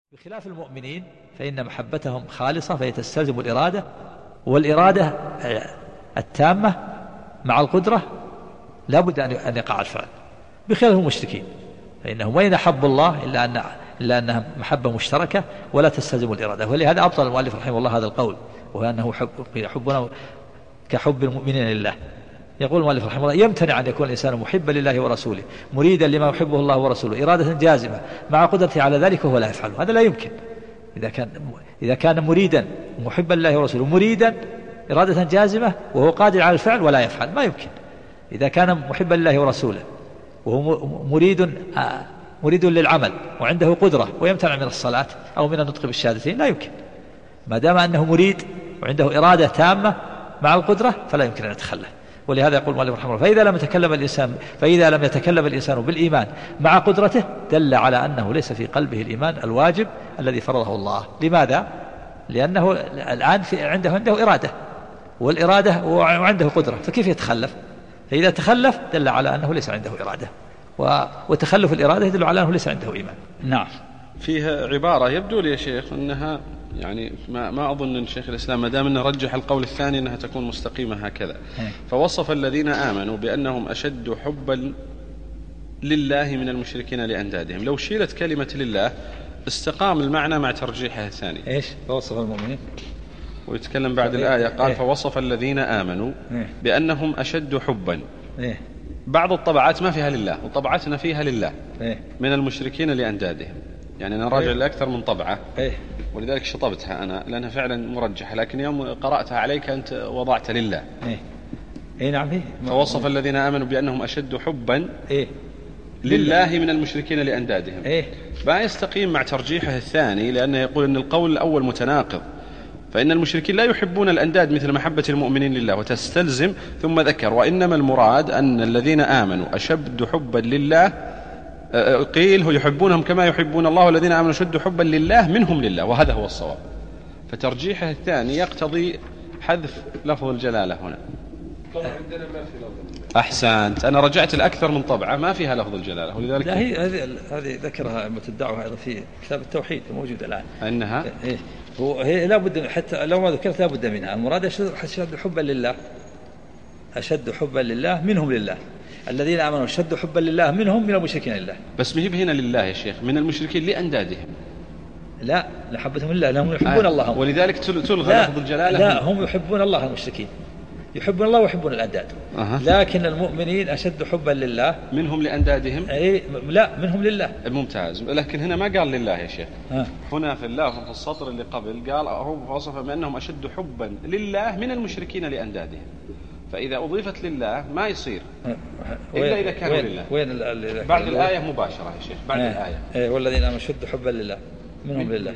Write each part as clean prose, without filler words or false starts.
بخلاف المؤمنين فإن محبتهم خالصة فهي تستلزم الإرادة، والإرادة التامة مع القدرة لا بد أن يقع الفعل، بخلاف المشركين فإنهم وإن أحبوا الله إلا أنها محبة مشتركة ولا تستلزم الإرادة. ولهذا أبطل المؤلف رحمه الله هذا القول، وهو أنه حبنا كحب المؤمنين لله. يقول المؤلف رحمه الله: يمتنع أن يكون الإنسان محبا لله ورسوله مريدا لما يحبه الله ورسوله إرادة جازمة مع قدرته على ذلك وهو لا يفعله. هذا لا يمكن. إذا كان مريدا محبا لله ورسوله مريدا إرادة جازمة وهو قادر على الفعل ولا يفعل، ما يمكن. إذا كان محبا لله ورسوله وهو مريد للعمل وعنده قدرة ويمتنع من الصلاة أو من النطق بالشهادتين، لا يمكن. ما دام أنه مريد وعنده إرادة تامة مع القدرة فلا يمكن أن يتخلف. ولهذا يقول المؤلف رحمه الله: فإذا لم يتكلم الإنسان بالإيمان مع قدرته دل على أنه ليس في قلبه الإيمان الواجب الذي فرضه الله. لماذا؟ لأنه الآن عنده إرادة، والإرادة وعنده قدرة، فكيف يتخلف؟ فإذا تخلف دل على أنه ليس عنده إرادة، وتخلف الإرادة يدل على أنه ليس عنده إيمان. نعم. فيها عبارة يبدو لي يا شيخ أنها يعني ما أظن أن شيخ الإسلام ما دام أنه رجح القول الثاني أنها تكون مستقيمة هكذا. فوصف الذين آمنوا بأنهم أشد حبا لله من المشركين لأندادهم. لو شيلت كلمة لله استقام المعنى مع ترجيحها الثاني. إيش فوصف المؤمنين؟ ويتكلم بعد الآية قال: فوصف الذين آمنوا بأنهم أشد حبا. بعض الطبعات ما فيها لله وطبعتنا فيها لله من المشركين لأندادهم. يعني أنا راجع لأكثر من طبعة ولذلك شطبتها أنا لأنها فعلا مرجحة، لكن يوم قرأتها عليك أنت وضعت لله. نعم. فوصف الذين آمنوا بأنهم أشد حبا لله من المشركين لأندادهم. ما يستقيم مع ترجيحه الثاني، لأنه يقول أن القول الأول متناقض، فإن المشركين لا يحبون الأنداد مثل محبة المؤمنين لله، وتستلزم ثم ذكر: وإنما المراد أن الذين آمنوا أشد حبا لله، قيل هو يحبونهم كما يحبون الله، والذين آمنوا أشد حبا لله منهم لله، وهذا هو الصواب. فترجيحه الثاني يقتضي حذف لفظ الجلالة هنا. عندنا ما في لفظ. أحسنت، أنا رجعت الأكثر من طبعة ما فيها لفظ الجلالة، ولذلك لا هذه ذكرها أئمة الدعوة أيضا في كتاب التوحيد الموجود الآن أنها هي لا بد، حتى لو ما ذكرت لا بد منها. المراد أشد حبا لله، أشد حبا لله منهم لله، الذين آمنوا أشد حبا لله منهم من المشركين لله. بس مهب هنا لله يا شيخ من المشركين لأندادهم. لا لحبتهم لله لهم يحبون الله، ولذلك تلغى لفظ الجلالة. لا هم يحبون الله، المشركين يحبون الله ويحبون الأنداد. لكن المؤمنين أشد حبا لله منهم لأندادهم. لا منهم لله. ممتاز. لكن هنا ما قال لله يا شيخ. هنا في الله في السطر اللي قبل قال هو وصف بأنهم أشد حبا لله من المشركين لأندادهم، فإذا أضيفت لله ما يصير إلا إذا كانوا لله. بعد الآية مباشرة يا شيخ، بعد الآية والذين آمنوا أشد حبا لله منهم لله.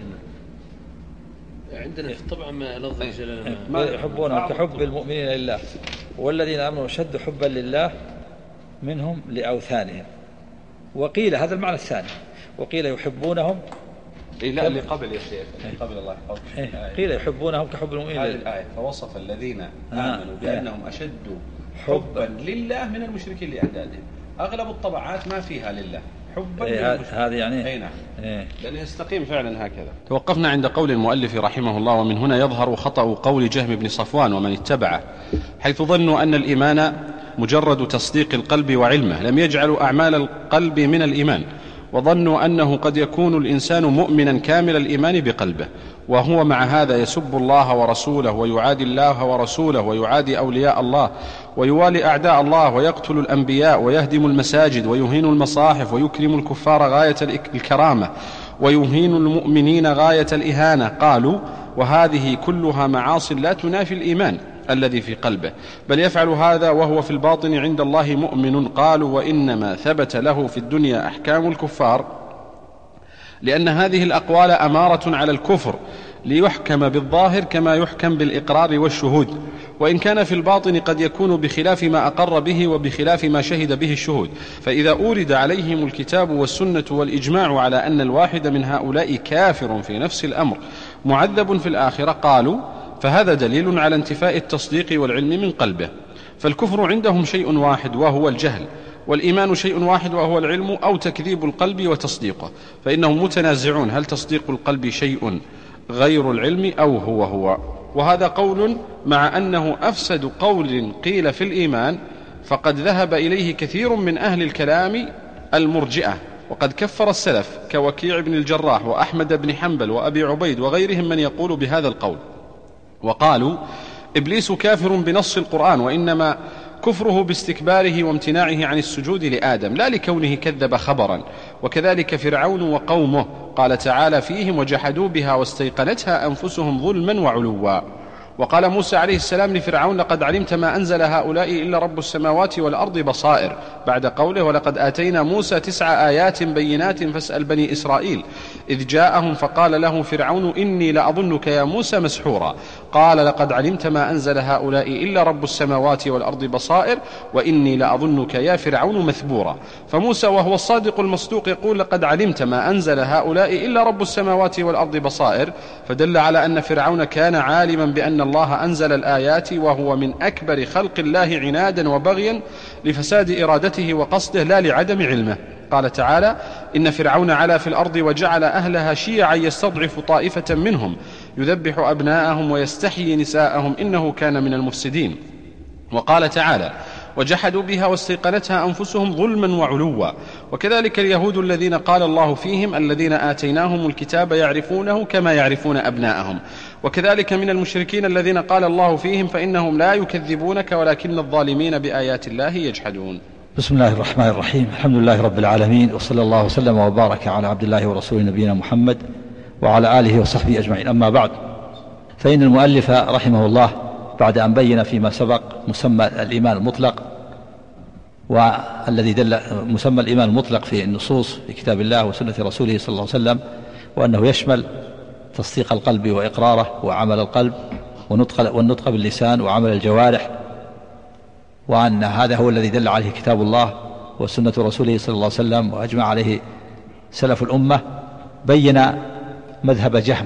عندنا طبعا ما لفظ الجلالة ما يحبونهم كحب المؤمنين لله، والذين آمنوا أشد حبا لله منهم لأوثانهم. وقيل هذا المعنى الثاني، وقيل يحبونهم لا اللي قبل يا شيخ قبل الله قيل يحبونهم كحب المؤمنين هذه الآية. فوصف الذين آمنوا بأنهم أشد حبا لله من المشركين لأندادهم. أغلب الطبعات ما فيها لله حبا هذا يعني أي نعم لأنه يستقيم فعلا هكذا. توقفنا عند قول المؤلف رحمه الله: ومن هنا يظهر خطأ قول جهم بن صفوان ومن اتبعه، حيث ظنوا أن الإيمان مجرد تصديق القلب وعلمه، لم يجعلوا أعمال القلب من الإيمان، وظنوا أنه قد يكون الإنسان مؤمنا كامل الإيمان بقلبه وهو مع هذا يسب الله ورسوله ويعادي الله ورسوله ويعادي أولياء الله ويوالي أعداء الله ويقتل الأنبياء ويهدم المساجد ويهين المصاحف ويكرم الكفار غاية الكرامة ويهين المؤمنين غاية الإهانة. قالوا: وهذه كلها معاصي لا تنافي الإيمان الذي في قلبه، بل يفعل هذا وهو في الباطن عند الله مؤمن. قالوا: وإنما ثبت له في الدنيا أحكام الكفار لأن هذه الأقوال أمارة على الكفر ليحكم بالظاهر كما يحكم بالإقرار والشهود، وإن كان في الباطن قد يكون بخلاف ما أقر به وبخلاف ما شهد به الشهود. فإذا أورد عليهم الكتاب والسنة والإجماع على أن الواحد من هؤلاء كافر في نفس الأمر معذب في الآخرة، قالوا: فهذا دليل على انتفاء التصديق والعلم من قلبه. فالكفر عندهم شيء واحد وهو الجهل، والإيمان شيء واحد وهو العلم أو تكذيب القلب وتصديقه، فإنهم متنازعون هل تصديق القلب شيء غير العلم أو هو. وهذا قول مع أنه أفسد قول قيل في الإيمان، فقد ذهب إليه كثير من أهل الكلام المرجئة، وقد كفر السلف كوكيع بن الجراح وأحمد بن حنبل وأبي عبيد وغيرهم من يقول بهذا القول، وقالوا إبليس كافر بنص القرآن، وإنما كفره باستكباره وامتناعه عن السجود لآدم لا لكونه كذب خبرا. وكذلك فرعون وقومه، قال تعالى فيهم وجحدوا بها واستيقنتها أنفسهم ظلما وعلوا. وقال موسى عليه السلام لفرعون لقد علمت ما أنزل هؤلاء إلا رب السماوات والأرض بصائر، بعد قوله ولقد آتينا موسى 9 آيات بينات فاسأل بني إسرائيل إذ جاءهم فقال له فرعون إني لأظنك يا موسى مسحورا، قال لقد علمت ما أنزل هؤلاء إلا رب السماوات والأرض بصائر وإني لأظنك يا فرعون مثبورا. فموسى وهو الصادق المصدوق يقول لقد علمت ما أنزل هؤلاء إلا رب السماوات والأرض بصائر، فدل على أن فرعون كان عالما بأن الله أنزل الآيات، وهو من أكبر خلق الله عنادا وبغيا لفساد إرادته وقصده لا لعدم علمه. قال تعالى إن فرعون علا في الأرض وجعل أهلها شيعا يستضعف طائفة منهم يذبح أبناءهم ويستحيي نساءهم إنه كان من المفسدين. وقال تعالى وجحدوا بها واستيقنتها أنفسهم ظلما وعلوا. وكذلك اليهود الذين قال الله فيهم الذين آتيناهم الكتاب يعرفونه كما يعرفون أبناءهم. وكذلك من المشركين الذين قال الله فيهم فإنهم لا يكذبونك ولكن الظالمين بآيات الله يجحدون. بسم الله الرحمن الرحيم. الحمد لله رب العالمين، وصلى الله وسلم وبارك على عبد الله ورسوله نبينا محمد وعلى آله وصحبه أجمعين. أما بعد، فإن المؤلف رحمه الله بعد أن بين فيما سبق مسمى الإيمان المطلق، والذي دل مسمى الإيمان المطلق في النصوص في كتاب الله وسنة رسوله صلى الله عليه وسلم، وأنه يشمل تصديق القلب وإقراره وعمل القلب والنطق باللسان وعمل الجوارح، وأن هذا هو الذي دل عليه كتاب الله وسنة رسوله صلى الله عليه وسلم وأجمع عليه سلف الأمة. بين مذهب جهم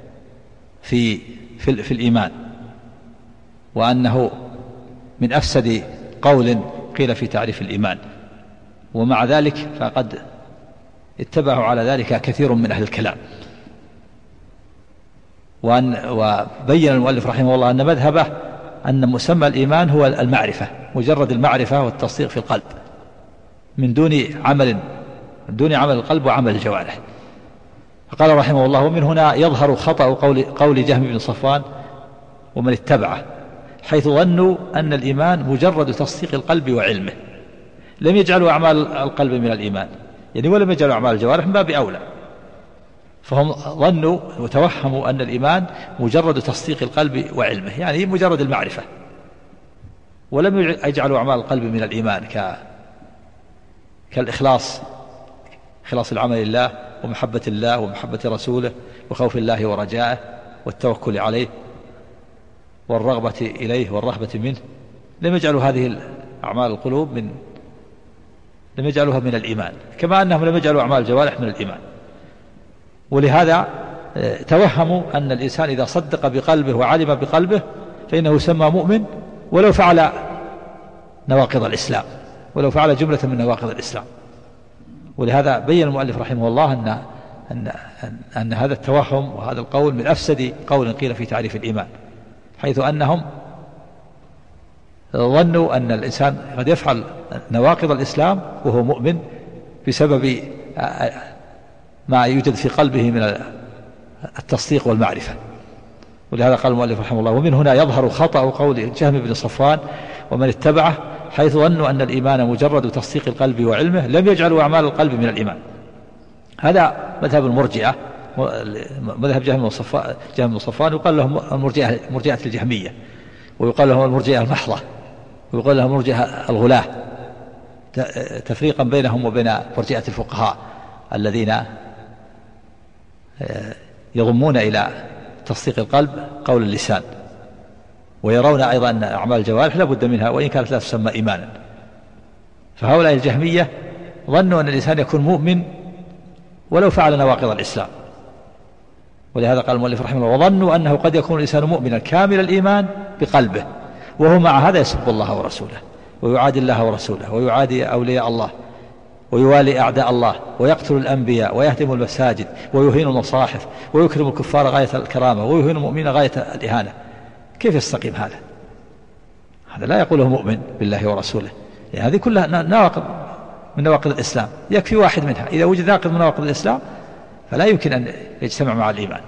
في الإيمان، وأنه من أفسد قول قيل في تعريف الإيمان، ومع ذلك فقد اتبعوا على ذلك كثير من أهل الكلام. وبين المؤلف رحمه الله أن مذهبه أن مسمى الإيمان هو المعرفة، مجرد المعرفة والتصديق في القلب من دون عمل القلب وعمل الجوارح. فقال رحمه الله ومن هنا يظهر خطأ قول جهم بن صفوان ومن اتبعه، حيث ظنوا أن الإيمان مجرد تصديق القلب وعلمه، لم يجعلوا أعمال القلب من الإيمان، يعني ولم يجعلوا أعمال الجوارح من باب أولى. فهم ظنوا وتوهموا أن الإيمان مجرد تصديق القلب وعلمه، يعني مجرد المعرفة، ولم يجعلوا أعمال القلب من الإيمان كالإخلاص، إخلاص العمل لله ومحبة الله ومحبة رسوله وخوف الله ورجائه والتوكل عليه والرغبة إليه والرهبة منه. لم يجعلوا هذه أعمال القلوب لم يجعلوها من الإيمان، كما أنهم لم يجعلوا أعمال الجوارح من الإيمان. ولهذا توهموا أن الإنسان إذا صدق بقلبه وعلم بقلبه فإنه يسمى مؤمن ولو فعل نواقض الإسلام، ولو فعل جملة من نواقض الإسلام. ولهذا بين المؤلف رحمه الله أن هذا التوهم وهذا القول من أفسد قول قيل في تعريف الإيمان، حيث أنهم ظنوا أن الإنسان قد يفعل نواقض الإسلام وهو مؤمن بسبب ما يوجد في قلبه من التصديق والمعرفة. ولهذا قال المؤلف رحمه الله ومن هنا يظهر خطأ قول جهم بن صفوان ومن اتبعه، حيث ظنوا أن الإيمان مجرد تصديق القلب وعلمه، لم يجعلوا أعمال القلب من الإيمان. هذا مذهب المرجئة، مذهب جهم بن صفوان، يقال لهم مرجئة الجهمية، ويقال لهم المرجئة المحضة، ويقال لهم مرجئة الغلاة، تفريقا بينهم وبين مرجئة الفقهاء الذين يضمون إلى تصديق القلب قول اللسان، ويرون أيضا أن أعمال الجوارح لا بد منها وإن كانت لا تسمى إيمانا. فهؤلاء الجهمية ظنوا أن الإنسان يكون مؤمن ولو فعل نواقض الإسلام. ولهذا قال المؤلف رحمه الله وظنوا أنه قد يكون الإنسان مؤمنا كامل الإيمان بقلبه وهو مع هذا يسب الله ورسوله، ويعادي الله ورسوله ويعادي أولياء الله ويوالي أعداء الله ويقتل الأنبياء ويهدم المساجد ويهين المصاحف ويكرم الكفار غاية الكرامة ويهين المؤمنين غاية الإهانة، كيف يستقيم هذا؟ هذا لا يقوله مؤمن بالله ورسوله. يعني هذه كلها نواقض من نواقض الإسلام، يكفي واحد منها. إذا وجد ناقض من نواقض الإسلام فلا يمكن أن يجتمع مع الإيمان.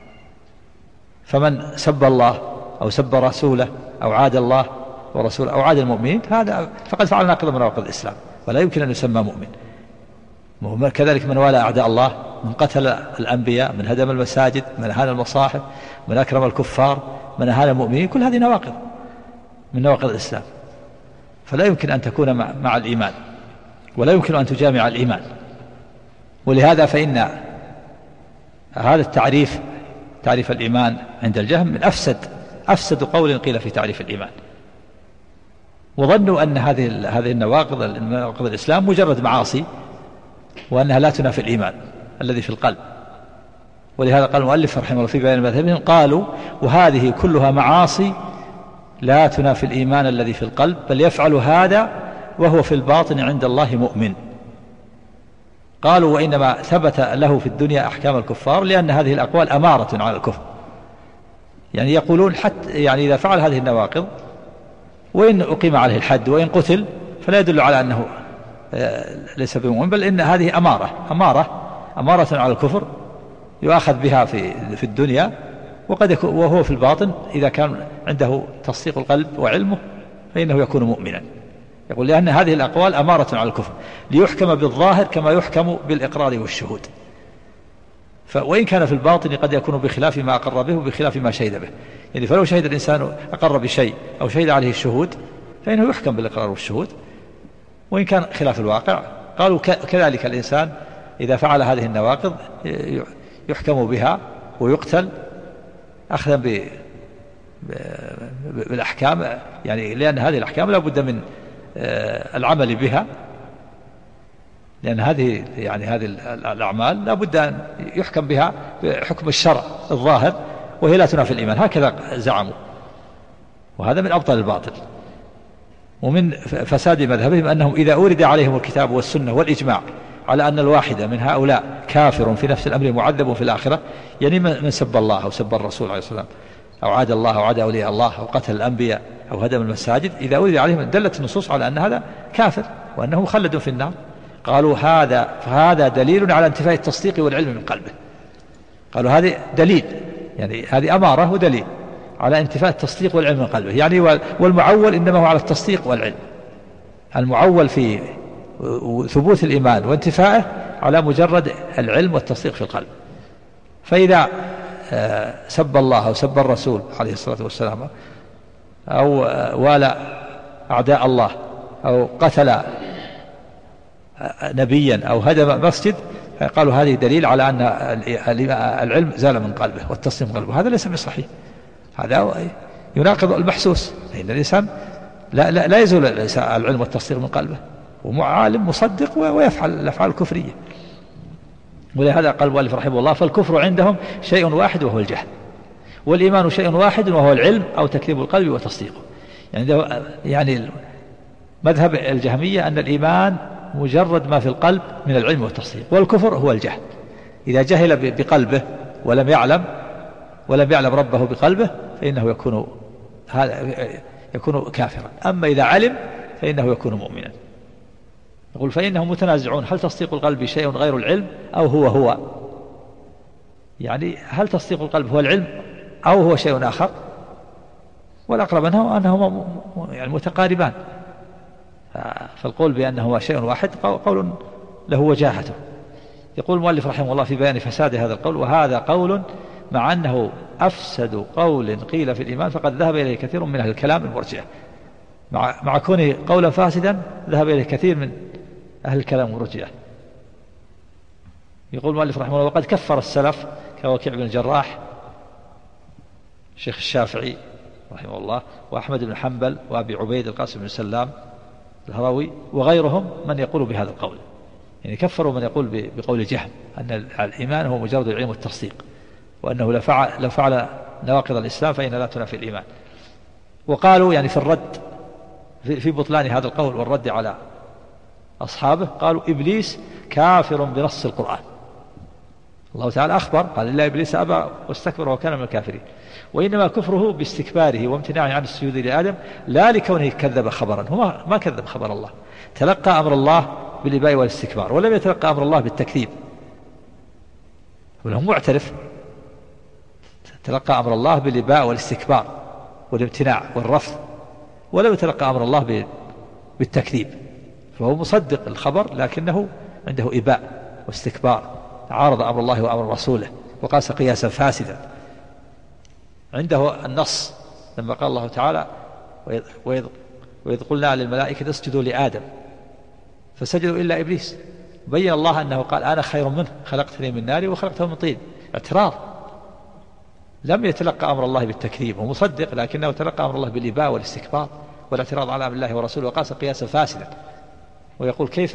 فمن سب الله أو سب رسوله أو عاد الله ورسوله أو عاد المؤمنين هذا فقد فعل ناقض من نواقض الإسلام، ولا يمكن أن يسمى مؤمن. كذلك من والى أعداء الله، من قتل الأنبياء، من هدم المساجد، من أهان المصاحف، من أكرم الكفار، من أهان المؤمنين، كل هذه نواقض من نواقض الإسلام، فلا يمكن أن تكون مع الإيمان، ولا يمكن أن تجامع الإيمان. ولهذا فإن هذا تعريف الإيمان عند الجهم من أفسد قول قيل في تعريف الإيمان. وظنوا أن هذه النواقض الإسلام مجرد معاصي، وأنها لا تنافي الإيمان الذي في القلب. ولهذا قال المؤلف رحمه الله في بيان مذهبهم قالوا: وهذه كلها معاصي لا تنافي الإيمان الذي في القلب، بل يفعل هذا وهو في الباطن عند الله مؤمن. قالوا: وإنما ثبت له في الدنيا أحكام الكفار لأن هذه الأقوال أمارة على الكفر. يعني يقولون حتى يعني إذا فعل هذه النواقض وإن أقيم عليه الحد وإن قتل فلا يدل على أنه ليس بمؤمن، بل إن هذه أمارة على الكفر يؤاخذ بها في الدنيا، وهو في الباطن إذا كان عنده تصديق القلب وعلمه فإنه يكون مؤمنا. يقول لأن هذه الأقوال أمارة على الكفر ليحكم بالظاهر كما يحكم بالإقرار والشهود، وإن كان في الباطن قد يكون بخلاف ما أقر به وبخلاف ما شهد به. يعني فلو شهد الإنسان أقر بشيء أو شهد عليه الشهود فإنه يحكم بالإقرار والشهود، وإن كان خلاف الواقع. قالوا كذلك الإنسان إذا فعل هذه النواقض يحكم بها ويقتل أخذا بالأحكام، يعني لأن هذه الأحكام لا بد من العمل بها، لأن هذه الأعمال لا بد أن يحكم بها بحكم الشرع الظاهر، وهي لا تنافي الإيمان، هكذا زعموا. وهذا من أبطل الباطل. ومن فساد مذهبهم أنهم إذا أورد عليهم الكتاب والسنة والإجماع على أن الواحد من هؤلاء كافر في نفس الأمر معذب في الآخرة، يعني من سب الله أو سب الرسول عليه الصلاة والسلام أو عاد الله أو عاد أولياء الله أو قتل الأنبياء أو هدم المساجد، إذا أورد عليهم دلت النصوص على أن هذا كافر وأنه مخلد في النار. قالوا فهذا دليل على انتفاء التصديق والعلم من قلبه. قالوا هذه دليل، يعني هذه أمارة ودليل على انتفاء التصديق والعلم من قلبه. يعني والمعول إنما هو على التصديق والعلم، المعول في ثبوت الإيمان وانتفائه على مجرد العلم والتصديق في القلب. فإذا سب الله أو سب الرسول عليه الصلاة والسلام أو والى أعداء الله أو قتل نبيا أو هدم مسجد، قالوا هذه دليل على أن العلم زال من قلبه والتصديق من قلبه. هذا ليس بصحيح، هذا يناقض المحسوس، لأن الإنسان لا يزول العلم والتصديق من قلبه، وعالم مصدق ويفعل الأفعال الكفرية. ولهذا قال المؤلف رحمه الله: فالكفر عندهم شيء واحد وهو الجهل، والإيمان شيء واحد وهو العلم أو تكذيب القلب وتصديقه. يعني مذهب الجهمية أن الإيمان مجرد ما في القلب من العلم والتصديق، والكفر هو الجهل. إذا جهل بقلبه ولم يعلم ربه بقلبه فإنه يكون كافرا. أما إذا علم فإنه يكون مؤمنا. يقول: فإنهم متنازعون هل تصديق القلب شيء غير العلم أو هو، يعني هل تصديق القلب هو العلم أو هو شيء آخر؟ والأقرب أنهما يعني متقاربان، فالقول بأنه شيء واحد قول له وجاهته. يقول المؤلف رحمه الله في بيان فساد هذا القول: وهذا قول مع أنه أفسد قول قيل في الإيمان فقد ذهب إليه كثير من أهل الكلام المرجئة. مع كونه قولا فاسدا ذهب إليه كثير من أهل الكلام المرجئة. يقول المؤلف رحمه الله: وقد كفر السلف كوكيع بن الجراح شيخ الشافعي رحمه الله وأحمد بن حنبل وأبي عبيد القاسم بن سلام الهروي وغيرهم من يقول بهذا القول. يعني كفروا من يقول بقول جهم أن الإيمان هو مجرد العلم والتصديق، وأنه لو فعل نواقض الإسلام فإن لا تنافي الإيمان. وقالوا يعني في الرد في بطلان هذا القول والرد على أصحابه، قالوا إبليس كافر بنص القرآن. الله تعالى أخبر قال إلا إبليس أبى واستكبر وكان من الكافرين، وإنما كفره باستكباره وامتناعه عن السجود لآدم لا لكونه كذب خبرا، هو ما كذب خبر الله، تلقى أمر الله بالإباء والاستكبار ولم يتلقى أمر الله بالتكذيب، وله معترف تلقى أمر الله بالإباء والاستكبار والامتناع والرفض، ولم يتلقى أمر الله بالتكذيب، فهو مصدق الخبر لكنه عنده إباء واستكبار، عارض أمر الله وأمر رسوله وقاس قياسا فاسدا. عنده النص لما قال الله تعالى وإذ قلنا للملائكة اسجدوا لآدم فسجدوا إلا إبليس، بين الله أنه قال أنا خير منه خلقتني من نار وخلقته من طين، اعتراض، لم يتلقى أمر الله بالتكذيب، هو مصدق لكنه تلقى أمر الله بالإباء والاستكبار والاعتراض على أمر الله ورسوله وقاس قياسا فاسدا. ويقول كيف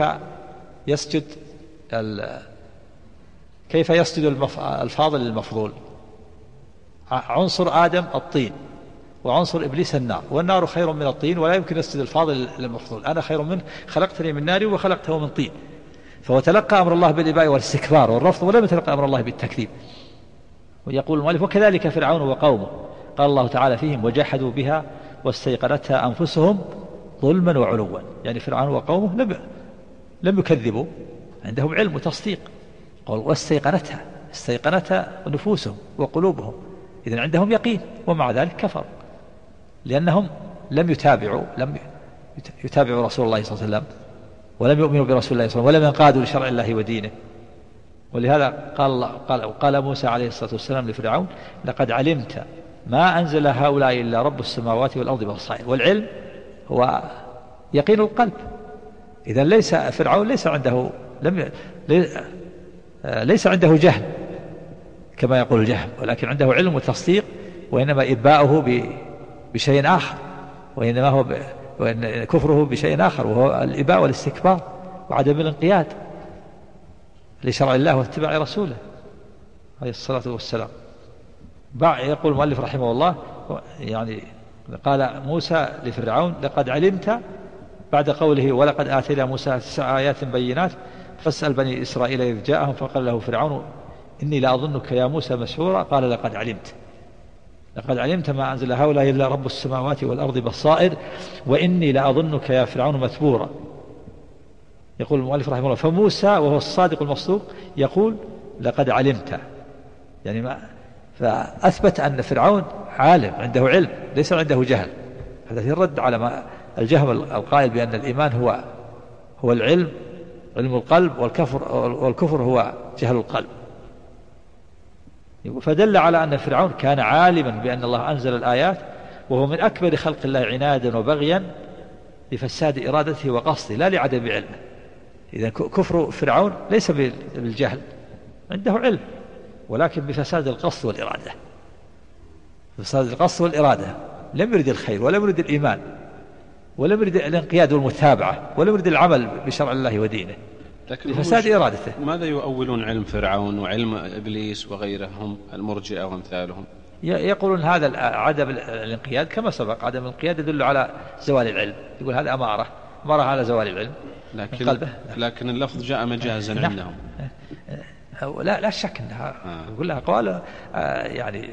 يسجد الفاضل للمفضول؟ عنصر آدم الطين وعنصر إبليس النار، والنار خير من الطين ولا يمكن يسجد الفاضل للمفضول، أنا خير منه خلقتني من نار وخلقته من طين، فهو تلقى أمر الله بالإباء والاستكبار والرفض ولم يتلقى أمر الله بالتكذيب. ويقول المؤلف وكذلك فرعون وقومه، قال الله تعالى فيهم وجحدوا بها واستيقنتها أنفسهم ظلما وعلوا، يعني فرعون وقومه لم يكذبوا، عندهم علم وتصديق، قال استيقنتها نفوسهم وقلوبهم، إذن عندهم يقين، ومع ذلك كفروا لأنهم لم يتابعوا رسول الله صلى الله عليه وسلم ولم يؤمنوا برسول الله صلى الله عليه وسلم ولم ينقادوا لشرع الله ودينه. ولهذا قال موسى عليه الصلاة والسلام لفرعون لقد علمت ما أنزل هؤلاء إلا رب السماوات والأرض بصائر، والعلم هو يقين القلب. إذن ليس فرعون ليس عنده جهل كما يقول الجهم، ولكن عنده علم وتصديق، وإنما إباؤه بشيء آخر، وإن كفره بشيء آخر وهو الإباء والاستكبار وعدم الانقياد لشرع الله واتباع رسوله عليه الصلاة والسلام. يقول المؤلف رحمه الله يعني قال موسى لفرعون لقد علمت بعد قوله ولقد آتينا موسى 9 آيات بينات فاسأل بني إسرائيل إذ جاءهم فقال له فرعون إني لأظنك يا موسى مسحورا، قال لقد علمت ما أنزل هؤلاء إلا رب السماوات والأرض بصائر وإني لأظنك يا فرعون مثبورا. يقول المؤلف رحمه الله فموسى وهو الصادق المصدوق يقول لقد علمت، يعني فأثبت أن فرعون عالم عنده علم ليس عنده جهل. هذا في الرد على الجهم القائل بأن الإيمان هو العلم، علم القلب، والكفر هو جهل القلب. فدل على أن فرعون كان عالما بأن الله أنزل الآيات، وهو من أكبر خلق الله عنادا وبغيا لفساد إرادته وقصده لا لعدم علمه. إذن كفر فرعون ليس بالجهل، عنده علم، ولكن بفساد القصد والإرادة. فساد القصد والإرادة، لم يرد الخير ولم يرد الإيمان ولم يرد الانقياد والمتابعة ولم يرد العمل بشرع الله ودينه، لفساد إرادته. ماذا يؤولون علم فرعون وعلم إبليس وغيرهم المرجئة وامثالهم؟ يقولون هذا عدم الانقياد كما سبق، عدم الانقياد يدل على زوال العلم، يقول هذا أمارة على زوال العلم من قلبه. لكن اللفظ جاء مجازا عندهم. لا شك أنها يقول لها أقوال يعني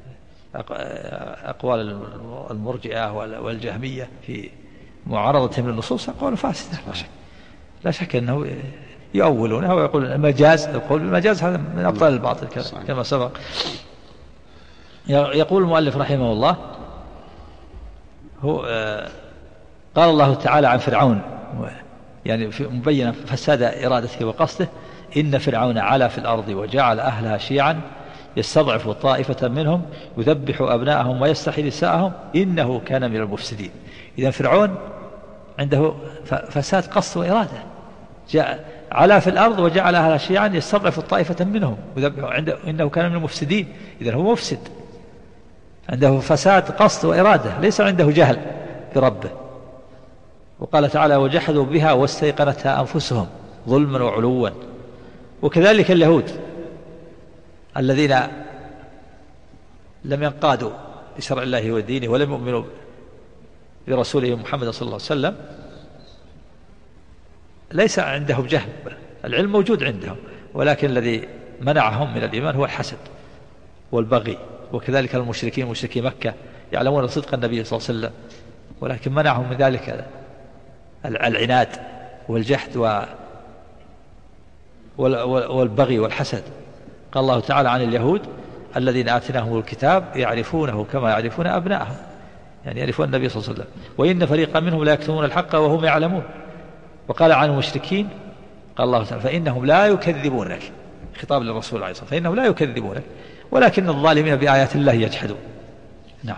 أقوال المرجئة والجهمية في معارضتهم للنصوص أقوال فاسدة، لا شك أنه يؤولونها ويقول المجاز، القول بالمجاز هذا من أبطال الباطل كما سبق. يقول المؤلف رحمه الله هو قال الله تعالى عن فرعون يعني مبينا فساد إرادته وقصده إن فرعون علا في الأرض وجعل أهلها شيعا يستضعف طائفة منهم يذبح أبناءهم ويستحيي نساءهم إنه كان من المفسدين. إذن فرعون عنده فساد قصد وإرادة، علا في الأرض وجعل أهلها شيعا يستضعف طائفة منهم يذبح، إنه كان من المفسدين. إذن هو مفسد، عنده فساد قصد وإرادة، ليس عنده جهل بربه. وقال تعالى وجحدوا بها واستيقنتها أنفسهم ظلما وعلوا. وكذلك اليهود الذين لم ينقادوا لشرع الله ودينه ولم يؤمنوا برسوله محمد صلى الله عليه وسلم ليس عندهم جهل، العلم موجود عندهم، ولكن الذي منعهم من الإيمان هو الحسد والبغي. وكذلك المشركين مشركي مكة يعلمون صدق النبي صلى الله عليه وسلم، ولكن منعهم من ذلك العناد والجحد والبغي والحسد. قال الله تعالى عن اليهود الذين آتيناهم الكتاب يعرفونه كما يعرفون أبناءهم، يعني يعرفون النبي صلى الله عليه وسلم، وإن فريقا منهم لا يكتمون الحق وهم يعلمون. وقال عن المشركين قال الله تعالى فإنهم لا يكذبونك، خطاب للرسول عليه الصلاة والسلام، فإنهم لا يكذبونك ولكن الظالمين بآيات الله يجحدون. نعم.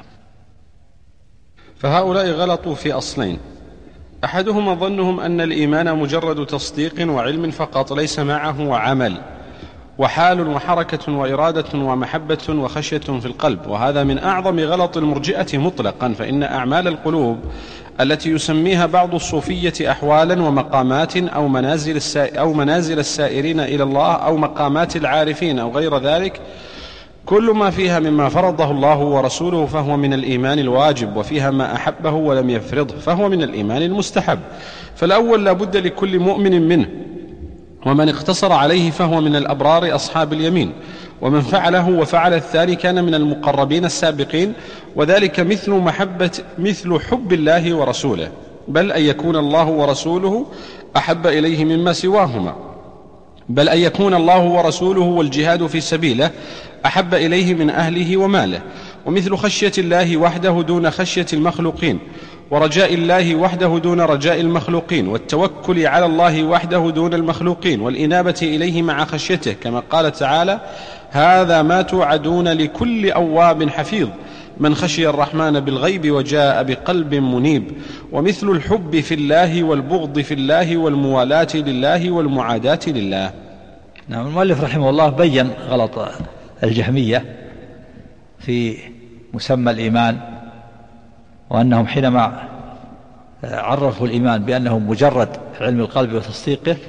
فهؤلاء غلطوا في أصلين: أحدهما ظنهم أن الإيمان مجرد تصديق وعلم فقط ليس معه عمل وحال وحركة وإرادة ومحبة وخشية في القلب، وهذا من أعظم غلط المرجئة مطلقا، فإن أعمال القلوب التي يسميها بعض الصوفية أحوالا ومقامات أو منازل السائرين إلى الله أو مقامات العارفين أو غير ذلك، كل ما فيها مما فرضه الله ورسوله فهو من الإيمان الواجب، وفيها ما أحبه ولم يفرضه فهو من الإيمان المستحب. فالأول لا بد لكل مؤمن منه، ومن اقتصر عليه فهو من الأبرار أصحاب اليمين، ومن فعله وفعل الثاني كان من المقربين السابقين، وذلك مثل حب الله ورسوله، بل أن يكون الله ورسوله أحب إليه مما سواهما، بل أن يكون الله ورسوله والجهاد في سبيله أحب إليه من أهله وماله، ومثل خشية الله وحده دون خشية المخلوقين، ورجاء الله وحده دون رجاء المخلوقين، والتوكل على الله وحده دون المخلوقين، والإنابة إليه مع خشيته، كما قال تعالى: هذا ما توعدون لكل أواب حفيظ من خشي الرحمن بالغيب وجاء بقلب منيب. ومثل الحب في الله والبغض في الله والموالاة لله والمعاداة لله. نعم. المؤلف رحمه الله بيّن غلط الجهمية في مسمى الإيمان، وأنهم حينما عرفوا الإيمان بأنه مجرد علم القلب وتصديقه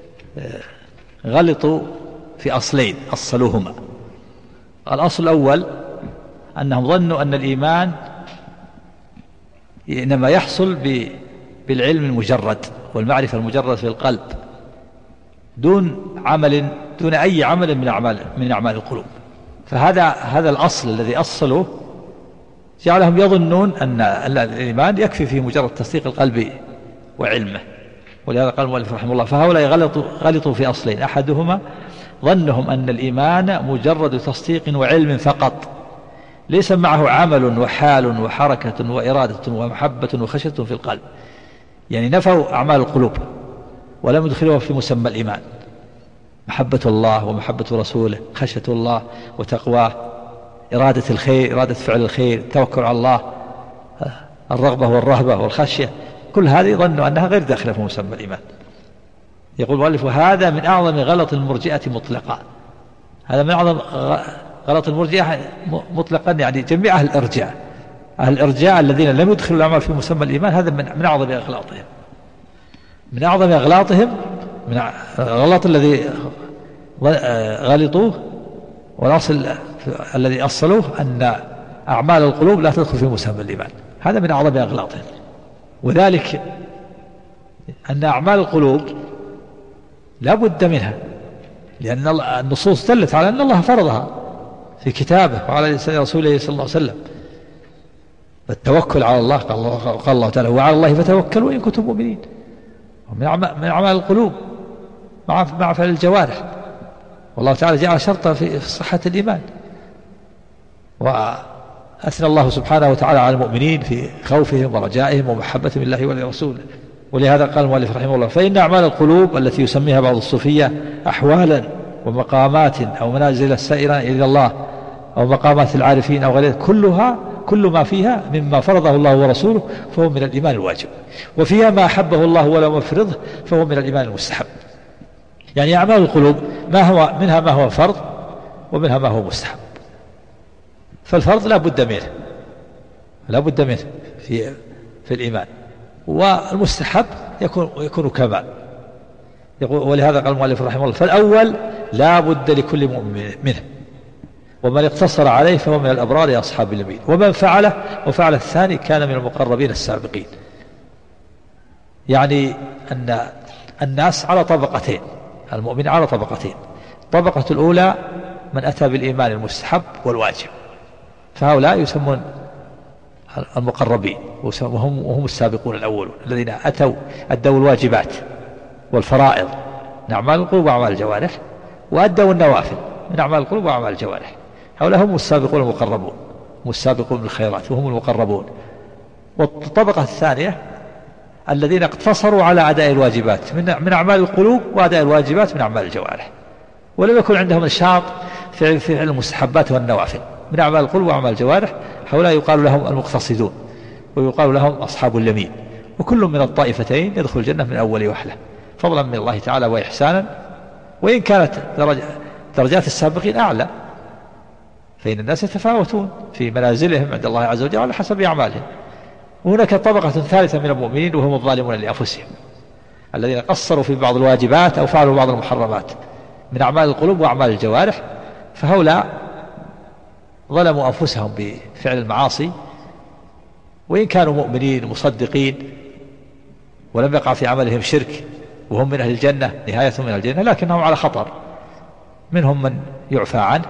غلطوا في أصلين أصلوهما. الأصل الأول أنهم ظنوا أن الإيمان إنما يحصل بالعلم المجرد والمعرفة المجرد في القلب دون أي عمل من أعمال القلوب. فهذا الأصل الذي أصلوه جعلهم يظنون أن الإيمان يكفي في مجرد تصديق القلب وعلمه. ولهذا قال المؤلف رحمه الله: فهؤلاء غلطوا في أصلين: أحدهما ظنهم أن الإيمان مجرد تصديق وعلم فقط ليس معه عمل وحال وحركة وإرادة ومحبة وخشية في القلب، يعني نفوا أعمال القلوب ولم يدخلوها في مسمى الإيمان: محبة الله ومحبة رسوله، خشية الله وتقواه، إرادة الخير، إرادة فعل الخير، التوكل على الله، الرغبة والرهبة والخشية، كل هذه ظنوا أنها غير داخلة في مسمى الإيمان. يقول المؤلف: وهذا من أعظم غلط المرجئة مطلقا. هذا من أعظم غلط المرجئة مطلقا، يعني جميع أهل الإرجاء الذين لم يدخلوا الأعمال في مسمى الإيمان، هذا من أعظم أغلاطهم. من أعظم أغلاطهم من الغلط الذي غلطوه، والأصل الذي أصلوه أن أعمال القلوب لا تدخل في مسمى الإيمان، هذا من أعظم أغلاطهم. وذلك أن أعمال القلوب لا بد منها، لأن النصوص دلت على أن الله فرضها في كتابه وعلى لسان رسوله صلى الله عليه وسلم. التوكل على الله قال الله تعالى: وعلى الله فتوكلوا إن كنتم مؤمنين. من أعمال القلوب مع فعل الجوارح، والله تعالى جعل شرطا في صحة الإيمان. وأثنى الله سبحانه وتعالى على المؤمنين في خوفهم ورجائهم ومحبتهم لله ولرسوله. ولهذا قال المؤلف رحمه الله: فإن أعمال القلوب التي يسميها بعض الصوفية أحوالا ومقامات أو منازل السائرة إلى الله أو مقامات العارفين أو غيرها، كل ما فيها مما فرضه الله ورسوله فهو من الإيمان الواجب، وفيها ما أحبه الله ولم يفرضه فهو من الإيمان المستحب. يعني أعمال القلوب منها ما هو فرض ومنها ما هو مستحب. فالفرض لا بد منه في الإيمان، والمستحب يكون كمال. ولهذا قال المؤلف رحمه الله: فالأول لا بد لكل مؤمن منه، ومن اقتصر عليه فهو من الأبرار أصحاب اليمين. ومن فعله وفعل الثاني كان من المقربين السابقين. يعني أن الناس على طبقتين، المؤمن على طبقتين. الطبقة الأولى من أتى بالإيمان المستحب والواجب، فهؤلاء يسمون المقربين وهم السابقون الأولون الذين أدوا الواجبات والفرائض من أعمال القلوب وأعمال الجوارح، وأدوا النوافل من أعمال القلوب وأعمال الجوارح. هؤلاء هم السابقون المقربون، هم السابقون بالخيرات وهم المقربون. والطبقة الثانية الذين اقتصروا على أداء الواجبات من أعمال القلوب وأداء الواجبات من أعمال الجوارح، ولم يكن عندهم نشاط في فعل المستحبات والنوافل من أعمال القلوب وأعمال الجوارح. هؤلاء يقال لهم المقتصدون ويقال لهم أصحاب اليمين. وكل من الطائفتين يدخل الجنة من أول وهلة فضلا من الله تعالى وإحسانا، وإن كانت درجات السابقين أعلى، فإن الناس يتفاوتون في منازلهم عند الله عز وجل على حسب أعمالهم. وهناك طبقة ثالثة من المؤمنين وهم الظالمون لأنفسهم الذين قصروا في بعض الواجبات أو فعلوا بعض المحرمات من أعمال القلوب وأعمال الجوارح، فهؤلاء ظلموا أنفسهم بفعل المعاصي، وإن كانوا مؤمنين مصدقين ولم يقع في عملهم شرك وهم من أهل الجنة، نهايتهم من الجنة، لكنهم على خطر. منهم من يعفى عنه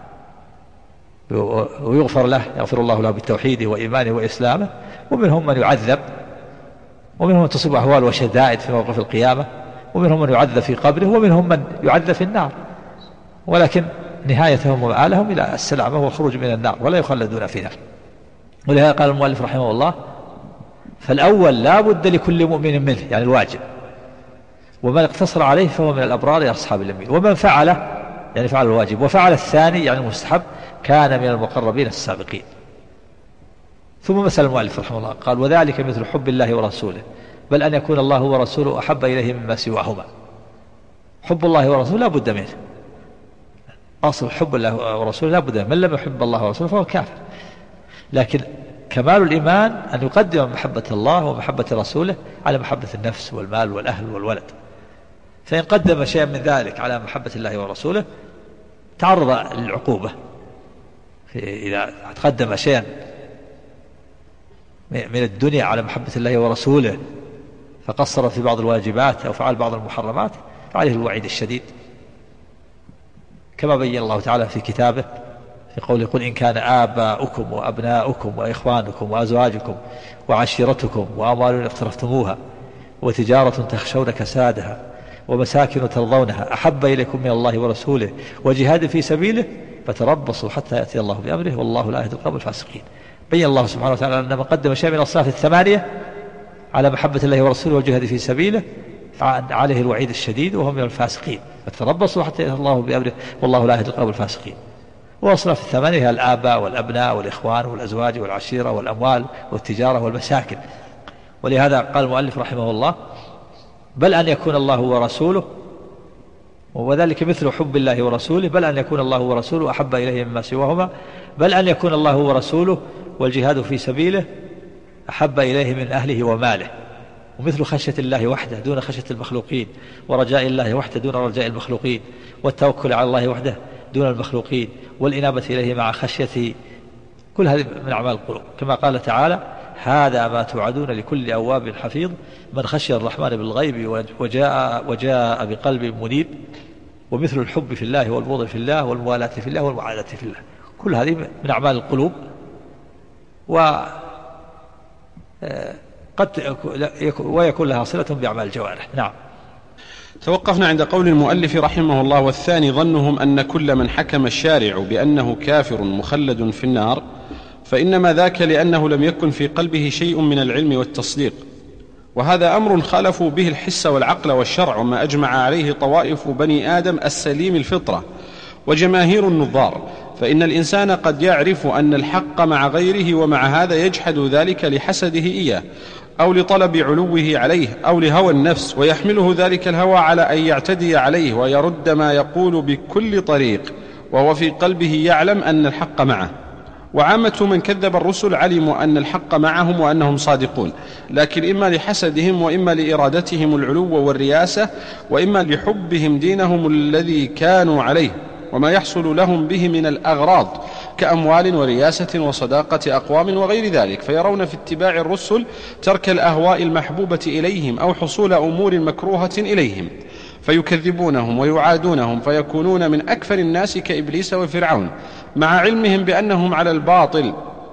ويغفر له، يغفر الله له بالتوحيد وإيمانه وإسلامه، ومنهم من يعذب، ومنهم من تصيب أهوال وشدائد في موقف القيامة، ومنهم من يعذب في قبره، ومنهم من يعذب في النار، ولكن نهايتهم ومآلهم إلى السلامة والخروج من النار ولا يخلدون فيها. ولهذا قال المؤلف رحمه الله: فالأول لا بد لكل مؤمن منه، يعني الواجب، ومن اقتصر عليه فهو من الأبرار أصحاب اليمين. ومن فعله يعني فعل الواجب وفعل الثاني يعني المستحب كان من المقربين السابقين. ثم مثل المؤلف رحمه الله قال: وذلك مثل حب الله ورسوله، بل أن يكون الله ورسوله أحب إليه مما سواهما. حب الله ورسوله لا بد منه، أصل حب الله ورسوله لا بد منه، من لم يحب الله ورسوله فهو كافر. لكن كمال الإيمان أن يقدم محبة الله ومحبة رسوله على محبة النفس والمال والأهل والولد. فإن قدم شيئا من ذلك على محبة الله ورسوله تعرض للعقوبة. إذا تقدم شيئا من الدنيا على محبة الله ورسوله فقصر في بعض الواجبات أو فعل بعض المحرمات فعليه الوعيد الشديد، كما بين الله تعالى في كتابه في قوله: قل إن كان آباؤكم وأبناؤكم وإخوانكم وأزواجكم وعشيرتكم وأموال اقترفتموها وتجارة تخشون كسادها ومساكن ترضونها أحب إليكم من الله ورسوله وجهاد في سبيله فتربصوا حتى يأتي الله بأمره والله لا يهدي القوم الفاسقين. بين الله سبحانه وتعالى أن من قدم شيء من الصفات الثمانية على محبة الله ورسوله والجهاد في سبيله عليه الوعيد الشديد وهم من الفاسقين. فتربصوا حتى يأتي الله بأمره والله لا يهدي القوم الفاسقين. وأصناف الثمانية هي الآباء والأبناء والإخوان والأزواج والعشيرة والأموال والتجارة والمساكن. ولهذا قال المؤلف رحمه الله: بل أن يكون الله ورسوله، وذلك مثل حب الله ورسوله، بل أن يكون الله ورسوله أحب إليه مما سواهما، بل أن يكون الله ورسوله والجهاد في سبيله أحب إليه من أهله وماله. ومثل خشية الله وحده دون خشية المخلوقين، ورجاء الله وحده دون رجاء المخلوقين، والتوكل على الله وحده دون المخلوقين، والإنابة إليه مع خشيته. كل هذه من أعمال القلوب، كما قال تعالى: هذا ما توعدون لكل أواب حفيظ من خشي الرحمن بالغيب وجاء بقلب منيب. ومثل الحب في الله والبغض في الله والموالاة في الله والمعاداة في الله، كل هذه من أعمال القلوب، ويكون لها صلة بأعمال الجوارح. نعم. توقفنا عند قول المؤلف رحمه الله: والثاني ظنهم أن كل من حكم الشارع بأنه كافر مخلد في النار فإنما ذاك لأنه لم يكن في قلبه شيء من العلم والتصديق، وهذا أمر خالفوا به الحس والعقل والشرع، وما أجمع عليه طوائف بني آدم السليم الفطرة وجماهير النظار. فإن الإنسان قد يعرف أن الحق مع غيره، ومع هذا يجحد ذلك لحسده إياه أو لطلب علوه عليه أو لهوى النفس، ويحمله ذلك الهوى على أن يعتدي عليه ويرد ما يقول بكل طريق، وهو في قلبه يعلم أن الحق معه. وعامة من كذب الرسل علموا أن الحق معهم وأنهم صادقون، لكن إما لحسدهم وإما لإرادتهم العلو والرياسة وإما لحبهم دينهم الذي كانوا عليه وما يحصل لهم به من الأغراض كأموال ورياسة وصداقة أقوام وغير ذلك، فيرون في اتباع الرسل ترك الأهواء المحبوبة إليهم أو حصول أمور مكروهة إليهم، فيكذبونهم ويعادونهم، فيكونون من أكفر الناس كإبليس وفرعون، مع علمهم بأنهم على الباطل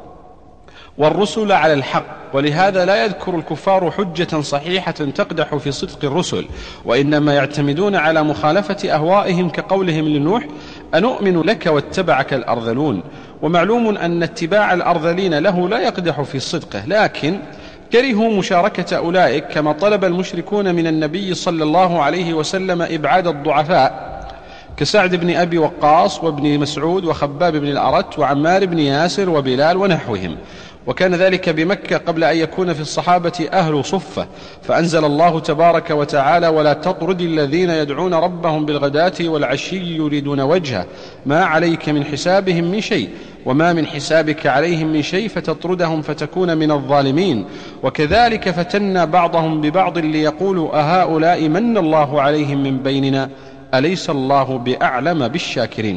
والرسل على الحق. ولهذا لا يذكر الكفار حجة صحيحة تقدح في صدق الرسل، وإنما يعتمدون على مخالفة أهوائهم كقولهم لنوح: أنؤمن لك واتبعك الأرذلون. ومعلوم أن اتباع الأرذلين له لا يقدح في صدقه، لكن كرهوا مشاركة أولئك، كما طلب المشركون من النبي صلى الله عليه وسلم إبعاد الضعفاء كسعد بن أبي وقاص وابن مسعود وخباب بن الأرت وعمار بن ياسر وبلال ونحوهم. وكان ذلك بمكة قبل أن يكون في الصحابة أهل صفة، فأنزل الله تبارك وتعالى: ولا تطرد الذين يدعون ربهم بالغداة والعشي يريدون وجهه ما عليك من حسابهم من شيء وما من حسابك عليهم من شيء فتطردهم فتكون من الظالمين. وكذلك فتنا بعضهم ببعض ليقولوا أهؤلاء من الله عليهم من بيننا أليس الله بأعلم بالشاكرين.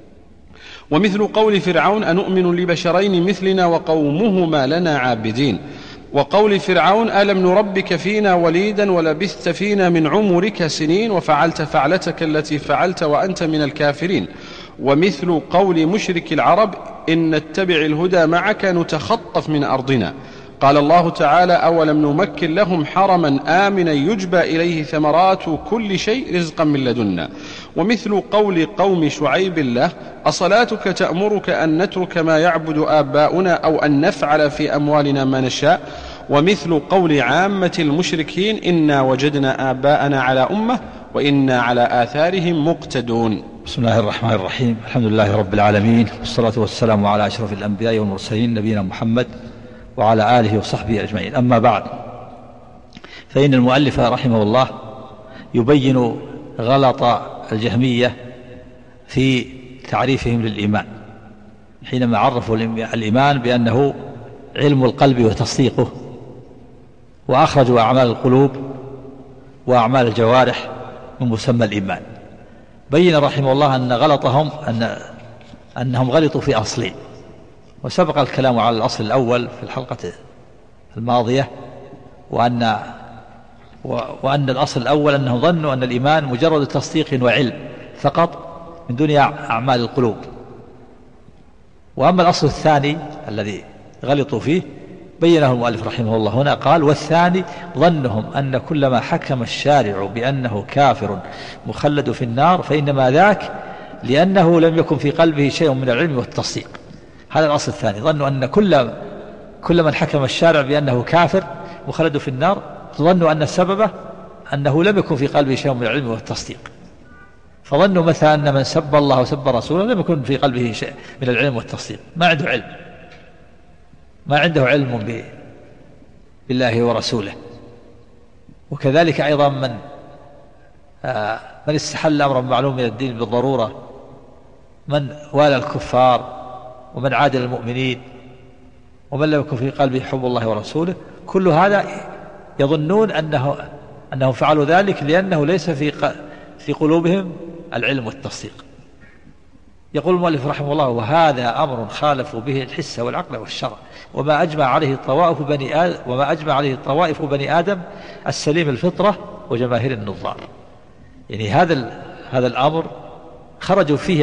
ومثل قول فرعون: أنؤمن لبشرين مثلنا وقومهما لنا عابدين. وقول فرعون: ألم نربك فينا وليدا ولبثت فينا من عمرك سنين وفعلت فعلتك التي فعلت وأنت من الكافرين. ومثل قول مشرك العرب: إن نتبع الهدى معك نتخطف من أرضنا. قال الله تعالى: أولم نمكن لهم حرما آمنا يجبى إليه ثمرات كل شيء رزقا من لدنا. ومثل قول قوم شعيب له: أصلاتك تأمرك أن نترك ما يعبد آباؤنا أو أن نفعل في أموالنا ما نشاء. ومثل قول عامة المشركين: إنا وجدنا آباءنا على أمة وإنا على آثارهم مقتدون. بسم الله الرحمن الرحيم. الحمد لله رب العالمين، والصلاة والسلام على أشرف الأنبياء والمرسلين نبينا محمد وعلى آله وصحبه أجمعين. أما بعد، فإن المؤلف رحمه الله يبين غلط الجهمية في تعريفهم للإيمان، حينما عرفوا الإيمان بأنه علم القلب وتصديقه، وأخرجوا أعمال القلوب وأعمال الجوارح من مسمى الإيمان. بين رحمه الله أن غلطهم أنهم غلطوا في أصلين، وسبق الكلام على الأصل الأول في الحلقة الماضية، وأن الأصل الأول أنهم ظنوا أن الإيمان مجرد تصديق وعلم فقط من دون أعمال القلوب. وأما الأصل الثاني الذي غلطوا فيه بينه المؤلف رحمه الله هنا، قال: والثاني ظنهم أن كلما حكم الشارع بأنه كافر مخلد في النار فإنما ذاك لأنه لم يكن في قلبه شيء من العلم والتصديق. هذا الأصل الثاني، ظنوا أن كل من حكم الشارع بأنه كافر مخلد في النار ظنوا أن سببه أنه لم يكن في قلبه شيء من العلم والتصديق. فظنوا مثلا أن من سب الله وسب رسوله لم يكن في قلبه شيء من العلم والتصديق، ما عنده علم، ما عنده علم بالله ورسوله. وكذلك أيضا من استحل أمرا معلوم من الدين بالضرورة، من والى الكفار ومن عاد المؤمنين ومن لم يكن في قلبه حب الله ورسوله، كل هذا يظنون أنهم فعلوا ذلك لأنه ليس في قلوبهم العلم والتصديق. يقول المؤلف رحمه الله: وهذا أمر خالفوا به الحس والعقل والشرع، وما أجمع عليه الطوائف بني آدم السليم الفطرة وجماهير النظار. يعني هذا الأمر خرجوا فيه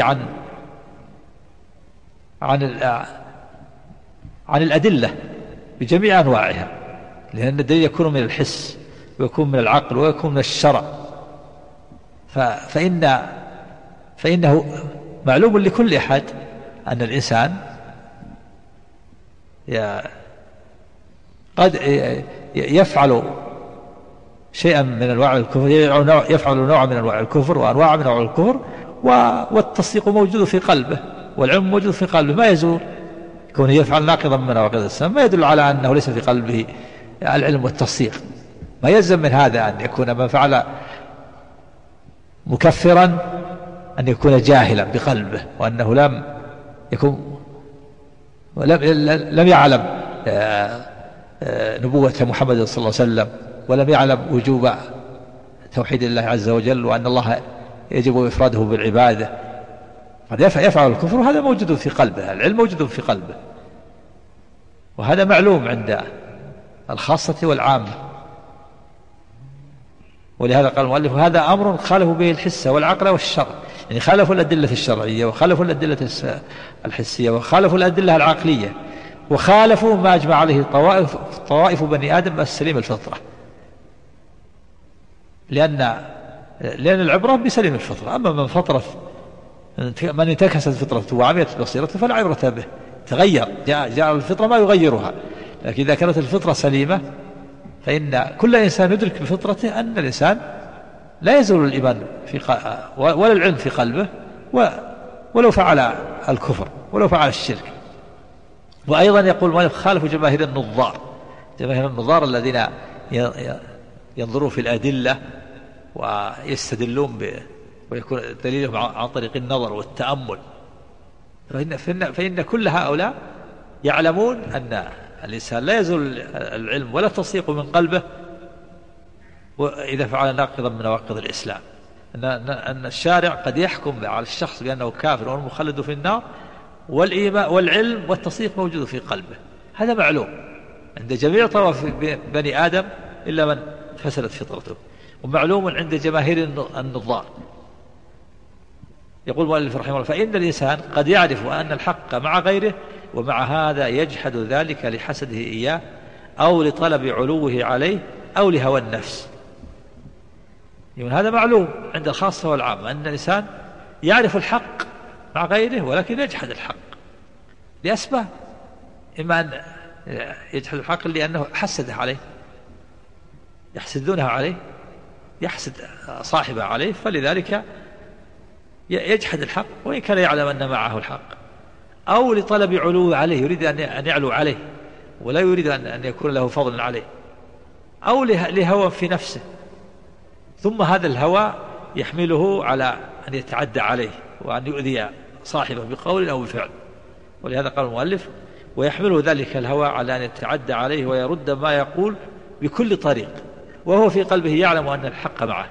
عن الأدلة بجميع أنواعها، لأن الدليل يكون من الحس ويكون من العقل ويكون من الشرع. فإنه معلوم لكل أحد أن الإنسان قد يفعل شيئا من أنواع الكفر، يفعل نوع من أنواع الكفر وأنواع من أنواع الكفر، والتصديق موجود في قلبه والعلم موجود في قلبه، ما يزول كونه يفعل ناقضا من نواقض الإسلام، ما يدل على أنه ليس في قلبه العلم والتصديق. ما يلزم من هذا أن يكون من فعل مكفرا أن يكون جاهلا بقلبه، وأنه لم يعلم نبوة محمد صلى الله عليه وسلم، ولم يعلم وجوب توحيد الله عز وجل، وأن الله يجب إفراده بالعبادة، قد يفعل الكفر وهذا موجود في قلبه، العلم موجود في قلبه، وهذا معلوم عند الخاصة والعامة. ولهذا قال المؤلف هذا أمر خالفوا به الحس والعقل والشرع، يعني خالفوا الأدلة الشرعية وخالفوا الأدلة الحسية وخالفوا الأدلة العقلية وخالفوا ما أجمع عليه طوائف بني آدم السليم الفطرة، لأن العبرة بسليم الفطرة. أما من انتكست فطرته وعميت بصيرته فلا عبرة به، تغير، جاء الفطرة ما يغيرها. لكن إذا كانت الفطرة سليمة فإن كل إنسان يدرك بفطرته أن الإنسان لا يزول الإيمان ولا العلم في قلبه ولو فعل الكفر ولو فعل الشرك. وأيضا يقول ما خالف جماهير النظار الذين ينظرون في الأدلة ويستدلون ويكون دليلهم عن طريق النظر والتأمل. فإن كل هؤلاء يعلمون أن الإنسان لا يزول العلم ولا تصديق من قلبه وإذا فعل ناقضا من نواقض الإسلام، أن الشارع قد يحكم على الشخص بأنه كافر والمخلد في النار والإيمان والعلم والتصديق موجود في قلبه. هذا معلوم عند جميع طوائف بني آدم إلا من فسدت فطرته، ومعلوم عند جماهير النظار. يقول المؤلف رحمه الله فإن الإنسان قد يعرف أن الحق مع غيره ومع هذا يجحد ذلك لحسده إياه أو لطلب علوه عليه أو لهوى النفس. يعني هذا معلوم عند الخاصة والعامة أن الإنسان يعرف الحق مع غيره ولكن يجحد الحق لأسباب، إما أن يجحد الحق لأنه حسده عليه، يحسدونها عليه، يحسد صاحبه عليه، فلذلك يجحد الحق وإن كان يعلم أن معه الحق، أو لطلب علوه عليه، يريد أن يعلو عليه ولا يريد أن يكون له فضل عليه، أو لهوى في نفسه، ثم هذا الهوى يحمله على أن يتعدى عليه وأن يؤذي صاحبه بقول أو بفعل. ولهذا قال المؤلف ويحمله ذلك الهوى على أن يتعدى عليه ويرد ما يقول بكل طريق وهو في قلبه يعلم أن الحق معه.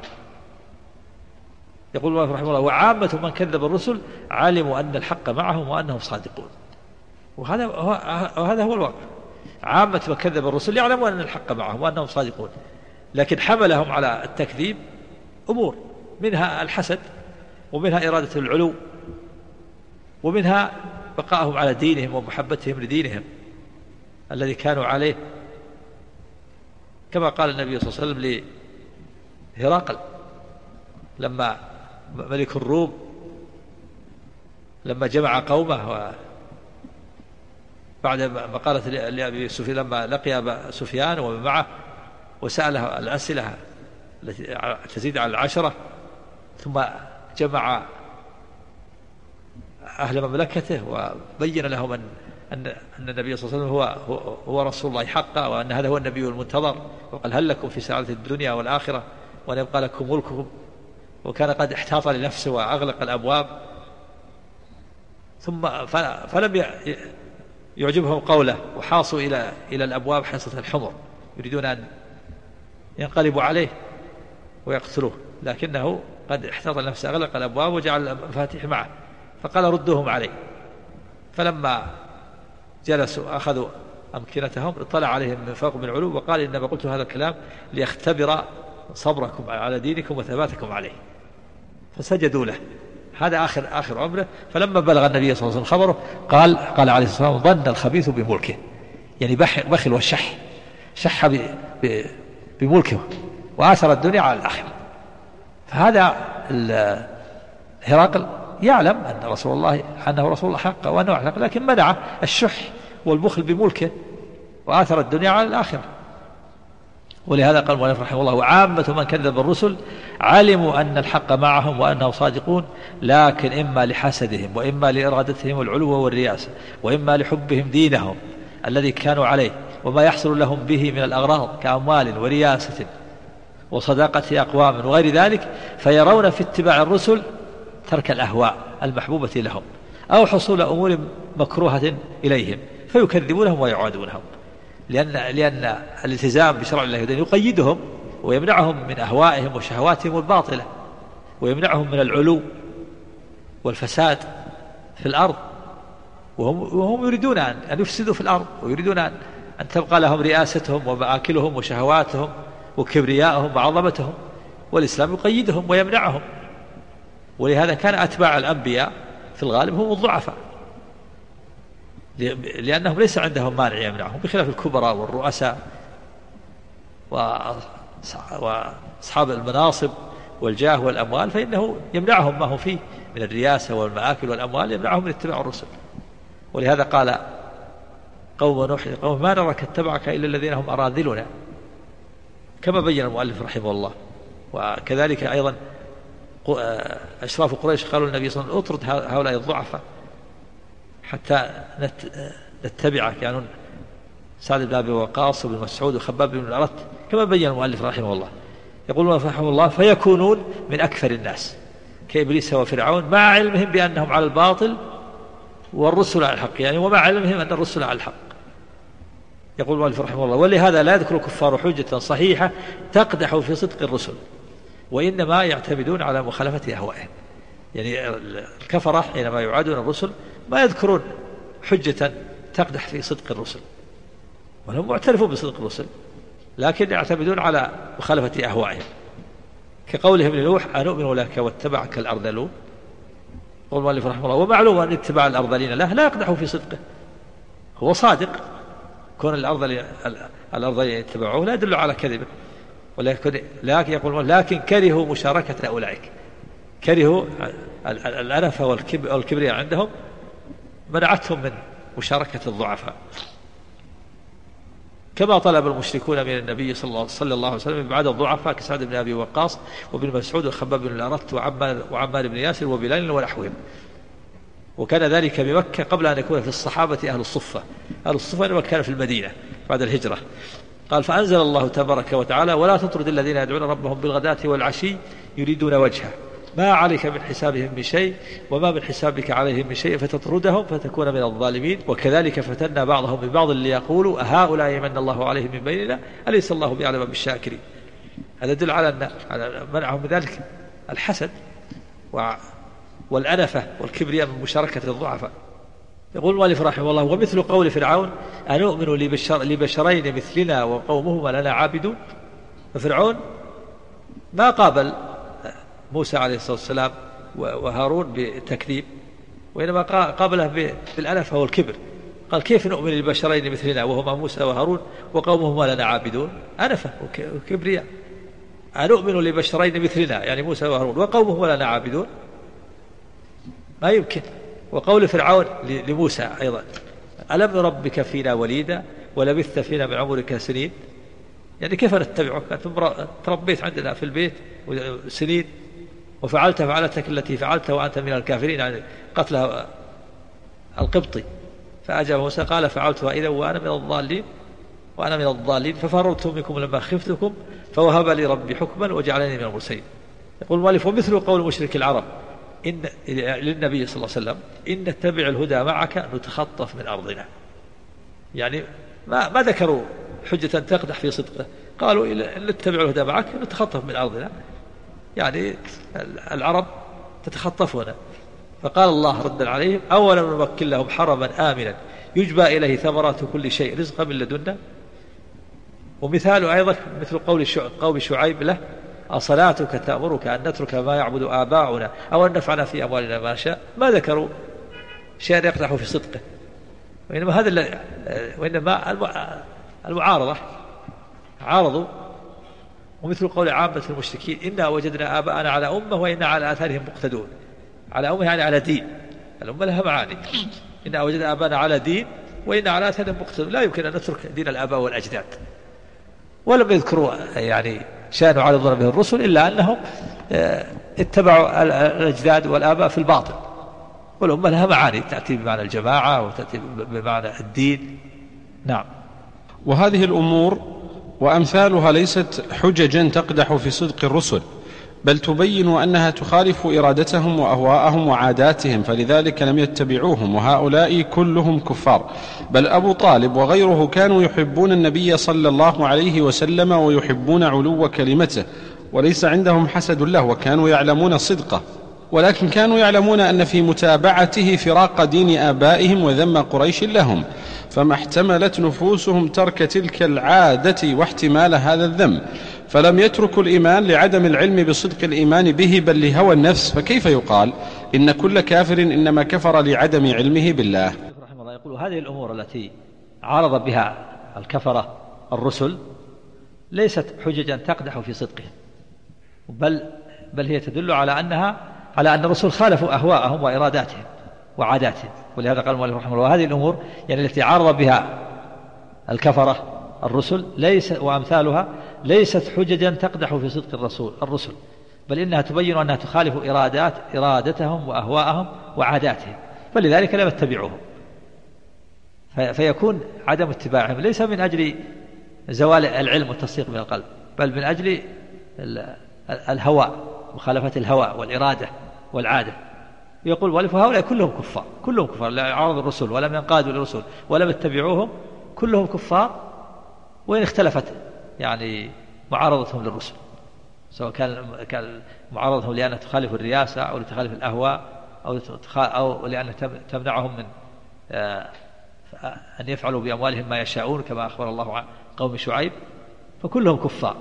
يقول الله رحمه الله وعامة من كذب الرسل علموا أن الحق معهم وأنهم صادقون. وهذا هو الواقع، عامة من كذب الرسل يعلموا أن الحق معهم وأنهم صادقون، لكن حملهم على التكذيب أمور، منها الحسد، ومنها إرادة العلو، ومنها بقائهم على دينهم ومحبتهم لدينهم الذي كانوا عليه، كما قال النبي صلى الله عليه وسلم لهرقل لما ملك الروم لما جمع قومه بعد ما قالت لأبي سفيان لما لقي أبا سفيان ومن معه وسأله الأسئلة التي تزيد على 10، ثم جمع أهل مملكته وبين لهم أن النبي صلى الله عليه وسلم هو رسول الله حقا، وأن هذا هو النبي المنتظر، وقال هل لكم في سعادة الدنيا والآخرة وأن يبقى لكم ملككم، وكان قد احتاط لنفسه وأغلق الأبواب. ثم فلم يعجبهم قوله وحاصوا إلى الأبواب حصة الحمر، يريدون أن ينقلبوا عليه ويقتلوه، لكنه قد احتاط لنفسه أغلق الأبواب وجعل المفاتيح معه، فقال ردوهم عليه. فلما جلسوا أخذوا أمكنتهم اطلع عليهم من فوق من العلو وقال إنما قلت هذا الكلام ليختبر صبركم على دينكم وثباتكم عليه، فسجدوا له. هذا آخر عمره. فلما بلغ النبي صلى الله عليه وسلم خبره قال عليه الصلاة والسلام ظن الخبيث بملكه، يعني بخل والشح، شح بملكه وآثر الدنيا على الآخرة. فهذا هرقل يعلم أن رسول الله أنه رسول الله حقا وأنه حق، لكن منع الشح والبخل بملكه وآثر الدنيا على الآخرة. ولهذا قال المؤلف رحمه الله وعامة من كذب الرسل علموا أن الحق معهم وأنهم صادقون، لكن إما لحسدهم وإما لإرادتهم العلو والرياسة وإما لحبهم دينهم الذي كانوا عليه وما يحصل لهم به من الأغراض كأموال ورياسة وصداقة أقوام وغير ذلك، فيرون في اتباع الرسل ترك الأهواء المحبوبة لهم أو حصول أمور مكروهة إليهم فيكذبونهم ويعادونهم، لأن الالتزام بشرع الله يقيدهم ويمنعهم من أهوائهم وشهواتهم الباطلة، ويمنعهم من العلو والفساد في الأرض، وهم يريدون أن يفسدوا في الأرض، ويريدون أن تبقى لهم رئاستهم ومآكلهم وشهواتهم وكبريائهم وعظمتهم، والإسلام يقيدهم ويمنعهم. ولهذا كان أتباع الأنبياء في الغالب هم الضعفاء، لأنهم ليس عندهم مانع يمنعهم، بخلاف الكبراء والرؤساء وأصحاب المناصب والجاه والأموال، فإنه يمنعهم ما هو فيه من الرياسة والمآكل والأموال، يمنعهم من اتباع الرسل. ولهذا قال قوم نوح قوم ما نراك اتبعك إلا الذين هم أراذلنا، كما بين المؤلف رحمه الله. وكذلك أيضا أشراف قريش قالوا للنبي صلى الله عليه وسلم اطرد هؤلاء الضعفاء حتى نتبعك، يعني سعد بن أبي وقاص وابن مسعود وخباب بن الأرت، كما بين المؤلف رحمه الله. يقول رحمه الله فيكونون من أكثر الناس كإبليس وفرعون، مع علمهم بأنهم على الباطل والرسل على الحق، يعني ومع علمهم أن الرسل على الحق. يقول المؤلف رحمه الله ولهذا لا يذكر الكفار حجة صحيحة تقدح في صدق الرسل، وإنما يعتمدون على مخالفة أهوائهم. يعني الكفرة حينما يعادون الرسل ما يذكرون حجة تقدح في صدق الرسل، وهم معترفون بصدق الرسل، لكن يعتمدون على مخالفة أهوائهم، كقولهم لنوح أنؤمن لك واتبعك الأرذلون. قول المؤلف رحمه الله ومعلوم أن اتباع الأرذلين له لا يقدح في صدقه، هو صادق، كون الأرذلين يتبعوه لا يدل على كذبه، ولكن يقول لكن كرهوا مشاركة أولئك، كرهوا الأنفة والكبرياء عندهم منعتهم من مشاركة الضعفاء، كما طلب المشركون من النبي صلى الله عليه وسلم بعد الضعفاء كسعد بن أبي وقاص وابن مسعود وخباب بن الأرت وعمار بن ياسر وبلال ونحوهم. وكان ذلك بمكة قبل أن يكون في الصحابة أهل الصفة. أهل الصفة إنما كان في المدينة بعد الهجرة. قال فأنزل الله تبارك وتعالى ولا تطرد الذين يدعون ربهم بالغداة والعشي يريدون وجهه ما عليك من حسابهم من شيء وما من حسابك عليهم من شيء فتطردهم فتكون من الظالمين. وكذلك فتنا بعضهم ببعض ليقولوا أهؤلاء من الله عليهم من بيننا أليس الله بأعلم بالشاكرين. هذا يدل على منعهم من ذلك الحسد والأنفة والكبرياء من مشاركة الضعفاء. يقول المؤلف رحمه الله ومثل قول فرعون أنؤمن لبشرين مثلنا وقومهما لنا عابدون. ففرعون ما قابل موسى عليه الصلاة والسلام وهارون بالتكذيب، وإنما قابله بالأنفة والكبر. قال كيف نؤمن لبشرين مثلنا وهما موسى وهارون وقومهما لنا عابدون؟ أنفة وكبرياء. أنؤمن لبشرين مثلنا يعني موسى وهارون وقومهما لنا عابدون، ما يمكن. وقول فرعون لموسى أيضا ألم نربك فينا وليدا ولبثت فينا من عمرك سنين، يعني كيف نتبعك؟ تربيت عندنا في البيت سنين وفعلت فعلتك التي فعلت وأنت من الكافرين، يعني قتل القبطي. فأجاب موسى قال فعلتها إذا وأنا من الضالين ففررت منكم لما خفتكم فوهب لي ربي حكما وجعلني من المرسلين. يقول المؤلف ومثل قول مشرك العرب إن للنبي صلى الله عليه وسلم إن نتبع الهدى معك نتخطف من أرضنا، يعني ما ذكروا حجة تقدح في صدقه، قالوا إن نتبع الهدى معك نتخطف من أرضنا، يعني العرب تتخطفنا. فقال الله ردا عليهم أولم نمكن لهم حرما آمنا يجبى إليه ثمرات كل شيء رزقا من لدنا. ومثال أيضا مثل قول شعيب له أصلاتك تأمرك أن نترك ما يعبد آباؤنا أو أن نفعل في أموالنا ما شاء. ما ذكروا شيئا يقدح في صدقه، وإنما المعارضة عارضوا. ومثل قول عامة المشركين إنا وجدنا آباءنا على أمة وإنا على آثارهم مقتدون. على أمة يعني على دين، الأمة لها معاني. إنا وجدنا آباءنا على دين وإنا على آثارهم مقتدون، لا يمكن أن نترك دين الآباء والأجداد. ولم يذكروا يعني شأن عارضنا به الرسل إلا أنهم اتبعوا الأجداد والآباء في الباطل، والأمة لها معاني تأتي بمعنى الجماعة وتأتي بمعنى الدين. نعم. وهذه الأمور وأمثالها ليست حججا تقدح في صدق الرسل، بل تبين أنها تخالف إرادتهم وأهواءهم وعاداتهم، فلذلك لم يتبعوهم، وهؤلاء كلهم كفار. بل أبو طالب وغيره كانوا يحبون النبي صلى الله عليه وسلم ويحبون علو كلمته، وليس عندهم حسد له، وكانوا يعلمون صدقه ولكن كانوا يعلمون أن في متابعته فراق دين آبائهم وذم قريش لهم، فما احتملت نفوسهم ترك تلك العادة واحتمال هذا الذم، فلم يتركوا الإيمان لعدم العلم بصدق الإيمان به بل لهوى النفس، فكيف يقال إن كل كافر إنما كفر لعدم علمه بالله؟ رحمه الله يقول هذه الأمور التي عارض بها الكفرة الرسل ليست حججا تقدح في صدقهم، بل هي تدل على أن الرسل خالفوا أهواءهم وإراداتهم وعاداتهم. ولهذا قال المؤلف رحمه الله هذه الأمور يعني التي عارض بها الكفرة الرسل وأمثالها ليست حججا تقدح في صدق الرسل، بل إنها تبين أنها تخالف إرادتهم وأهواءهم وعاداتهم، فلذلك لم يتبعوهم. فيكون عدم اتباعهم ليس من أجل زوال العلم والتصديق من القلب، بل من أجل الهوى، مخالفة الهوى والإرادة والعادة. يقول والف هؤلاء كلهم كفار لا عارضوا الرسل ولم ينقادوا للرسل ولم يتبعوهم، كلهم كفار، وإن اختلفت يعني معارضتهم للرسل، سواء كان معارضتهم لأن تخالف الرياسة أو لتخالف الأهواء أو لأن تمنعهم من أن يفعلوا بأموالهم ما يشاءون كما أخبر الله عن قوم شعيب، فكلهم كفار.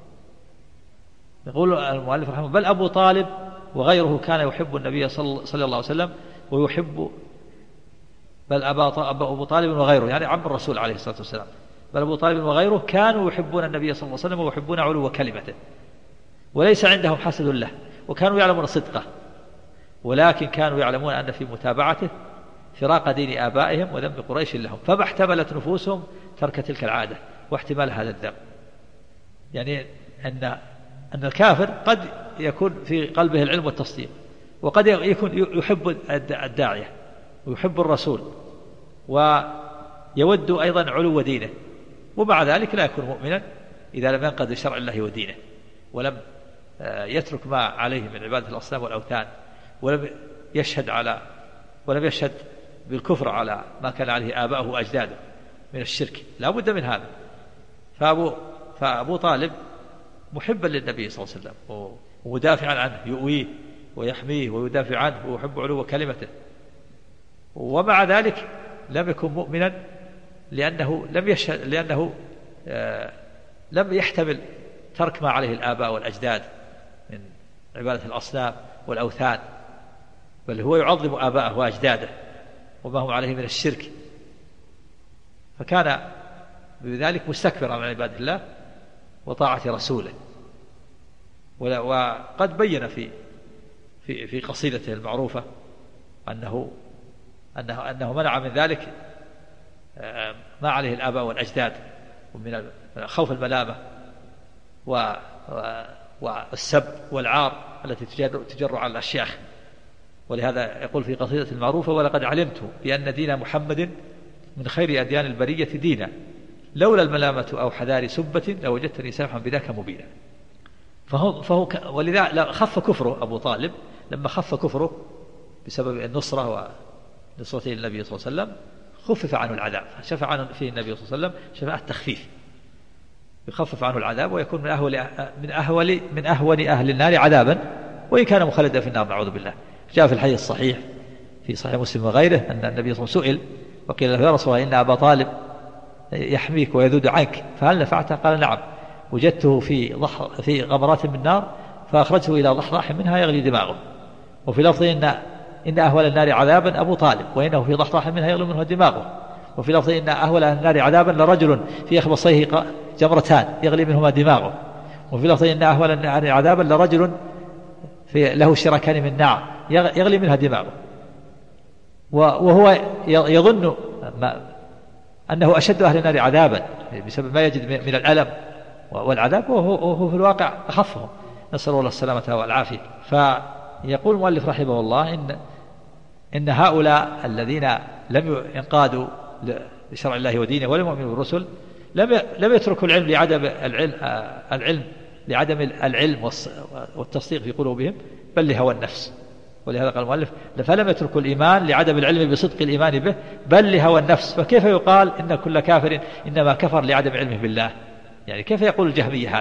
يقول المؤلف رحمه بل أبو طالب وغيره كان يحب النبي صلى الله عليه وسلم ويحب، بل أبو طالب وغيره يعني عم الرسول عليه الصلاة والسلام، بل أبو طالب وغيره كانوا يحبون النبي صلى الله عليه وسلم ويحبون علو كلمته، وليس عندهم حسد له، وكانوا يعلمون صدقه، ولكن كانوا يعلمون أن في متابعته فراق دين آبائهم وذم قريش لهم، فما احتملت نفوسهم ترك تلك العادة واحتمال هذا الذم. يعني أن الكافر قد يكون في قلبه العلم والتصديق، وقد يكون يحب الداعية ويحب الرسول ويود أيضا علو دينه، ومع ذلك لا يكون مؤمنا إذا لم ينقض شرع الله ودينه، ولم يترك ما عليه من عبادة الأصنام والأوثان، ولم يشهد بالكفر على ما كان عليه آباؤه وأجداده من الشرك، لا بد من هذا. فأبو طالب محبا للنبي صلى الله عليه وسلم ومدافعا عنه، يؤويه ويحميه ويدافع عنه ويحب علو كلمته، ومع ذلك لم يكن مؤمنا لأنه لم يحتمل ترك ما عليه الآباء والأجداد من عبادة الأصنام والأوثان، بل هو يعظم آباءه وأجداده وما هم عليه من الشرك، فكان بذلك مستكبرا عن عبادة الله وطاعة رسوله. وقد بين في قصيدته المعروفة أنه منع من ذلك ما عليه الآباء والأجداد ومن خوف الملامة والسب والعار التي تجر على الأشياخ. ولهذا يقول في قصيدة المعروفة ولقد علمت بأن دين محمد من خير أديان البرية دينا، لولا الملامة أو حذار سبة لوجدتني سامحا بذاك مبينا. ولذا خف كفره أبو طالب، لما خف كفره بسبب النصرة ونصرته للنبي صلى الله عليه وسلم خفف عنه العذاب، شفع عنه فيه النبي صلى الله عليه وسلم شفاعة التخفيف، يخفف عنه العذاب ويكون من أهون أهل النار عذابا، وإن كان مخلدا في النار نعوذ بالله. جاء في الحديث الصحيح في صحيح مسلم وغيره أن النبي صلى الله عليه وسلم سئل وقيل له يا رسول الله إن أبا طالب يحميك ويذود عنك فهل نفعته؟ قال نعم، وجدته في غمرات من نار فأخرجته إلى ضحضاح منها يغلي دماغه. وفي لفظ إن أهول النار عذابا أبو طالب وإنه في ضحضاح منها يغلي منه دماغه. وفي لفظ إن أهول النار عذابا لرجل في إخبصيه جمرتان يغلي منهما دماغه. وفي لفظ إن أهول النار عذابا لرجل له شركان من نار يغلي منها دماغه، وهو يظن أنه أشد أهل النار عذابا بسبب ما يجد من الألم والعذاب، وهو في الواقع أخفهم، نسأل الله السلامة والعافية. فيقول المؤلف رحمه الله إن هؤلاء الذين لم ينقادوا لشرع الله ودينه ولم يؤمنوا بالرسل لم يتركوا العلم لعدم العلم والتصديق في قلوبهم، بل لهوى النفس. ولهذا قال المؤلف فلم يتركوا الإيمان لعدم العلم بصدق الإيمان به بل لهوى النفس، فكيف يقال إن كل كافر إنما كفر لعدم علمه بالله؟ يعني كيف يقول الجهمية هذا؟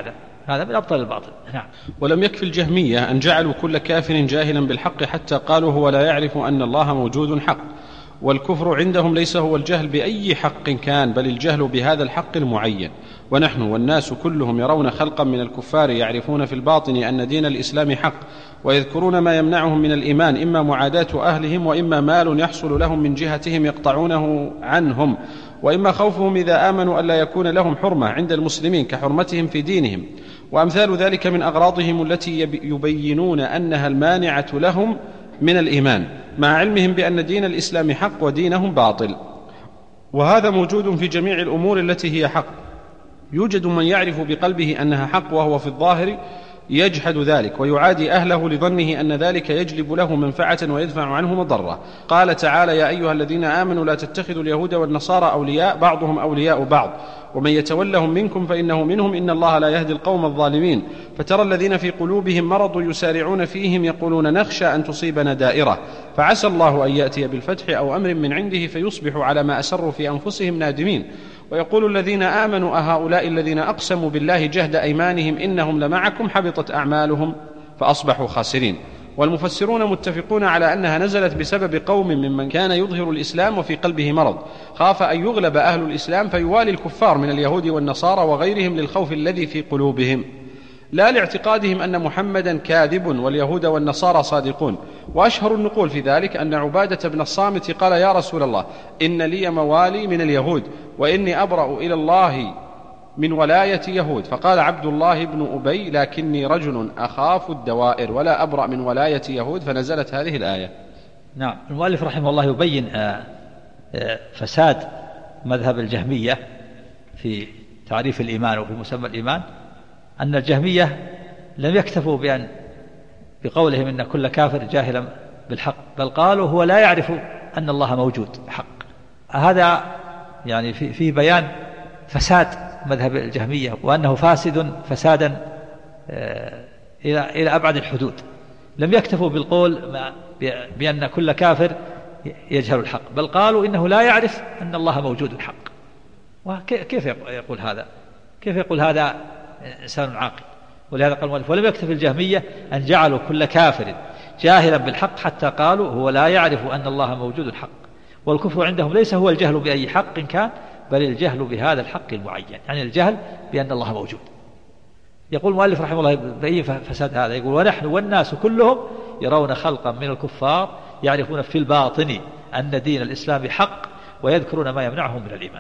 هذا من أبطل الباطل. نعم. ولم يكفي الجهمية أن جعلوا كل كافر جاهلا بالحق حتى قالوا هو لا يعرف أن الله موجود حق، والكفر عندهم ليس هو الجهل بأي حق كان، بل الجهل بهذا الحق المعين. ونحن والناس كلهم يرون خلقا من الكفار يعرفون في الباطن أن دين الإسلام حق، ويذكرون ما يمنعهم من الإيمان، إما معاداة أهلهم، وإما مال يحصل لهم من جهتهم يقطعونه عنهم، وإما خوفهم إذا آمنوا ألا يكون لهم حرمة عند المسلمين كحرمتهم في دينهم، وأمثال ذلك من أغراضهم التي يبينون أنها المانعة لهم من الإيمان، مع علمهم بأن دين الإسلام حق ودينهم باطل. وهذا موجود في جميع الأمور التي هي حق. يوجد من يعرف بقلبه أنها حق وهو في الظاهر يجحد ذلك ويعادي أهله لظنه أن ذلك يجلب له منفعة ويدفع عنه مضرة. قال تعالى: يا أيها الذين آمنوا لا تتخذوا اليهود والنصارى أولياء بعضهم أولياء بعض ومن يتولهم منكم فإنه منهم إن الله لا يهدي القوم الظالمين. فترى الذين في قلوبهم مرض يسارعون فيهم يقولون نخشى أن تصيبنا دائرة فعسى الله أن يأتي بالفتح أو أمر من عنده فيصبحوا على ما أسروا في أنفسهم نادمين. ويقول الذين آمنوا أهؤلاء الذين أقسموا بالله جهد أيمانهم إنهم لمعكم حبطت أعمالهم فأصبحوا خاسرين. والمفسرون متفقون على أنها نزلت بسبب قوم ممن كان يظهر الإسلام وفي قلبه مرض، خاف أن يغلب أهل الإسلام فيوالي الكفار من اليهود والنصارى وغيرهم للخوف الذي في قلوبهم، لا لاعتقادهم أن محمدا كاذب واليهود والنصارى صادقون. وأشهر النقول في ذلك أن عبادة بن الصامت قال: يا رسول الله إن لي موالي من اليهود وإني أبرأ إلى الله من ولاية يهود. فقال عبد الله بن أبي: لكني رجل أخاف الدوائر ولا أبرأ من ولاية يهود، فنزلت هذه الآية. نعم. المؤلف رحمه الله يبين فساد مذهب الجهمية في تعريف الإيمان وفي مسمى الإيمان، أن الجهمية لم يكتفوا بقولهم إن كل كافر جاهلا بالحق، بل قالوا هو لا يعرف أن الله موجود حق. هذا يعني فيه بيان فساد مذهب الجهمية، وأنه فاسد فسادا إلى أبعد الحدود. لم يكتفوا بالقول بأن كل كافر يجهل الحق، بل قالوا إنه لا يعرف أن الله موجود حق. وكيف يقول هذا؟ كيف يقول هذا إنسان عاقل؟ ولهذا قال المؤلف: ولم يكتف الجهمية أن جعلوا كل كافر جاهلا بالحق حتى قالوا هو لا يعرف أن الله موجود الحق. والكفر عندهم ليس هو الجهل بأي حق كان، بل الجهل بهذا الحق المعين، يعني الجهل بأن الله موجود. يقول المؤلف رحمه الله بأي فساد هذا؟ يقول: ونحن والناس كلهم يرون خلقا من الكفار يعرفون في الباطن أن دين الإسلام حق ويذكرون ما يمنعهم من الإيمان.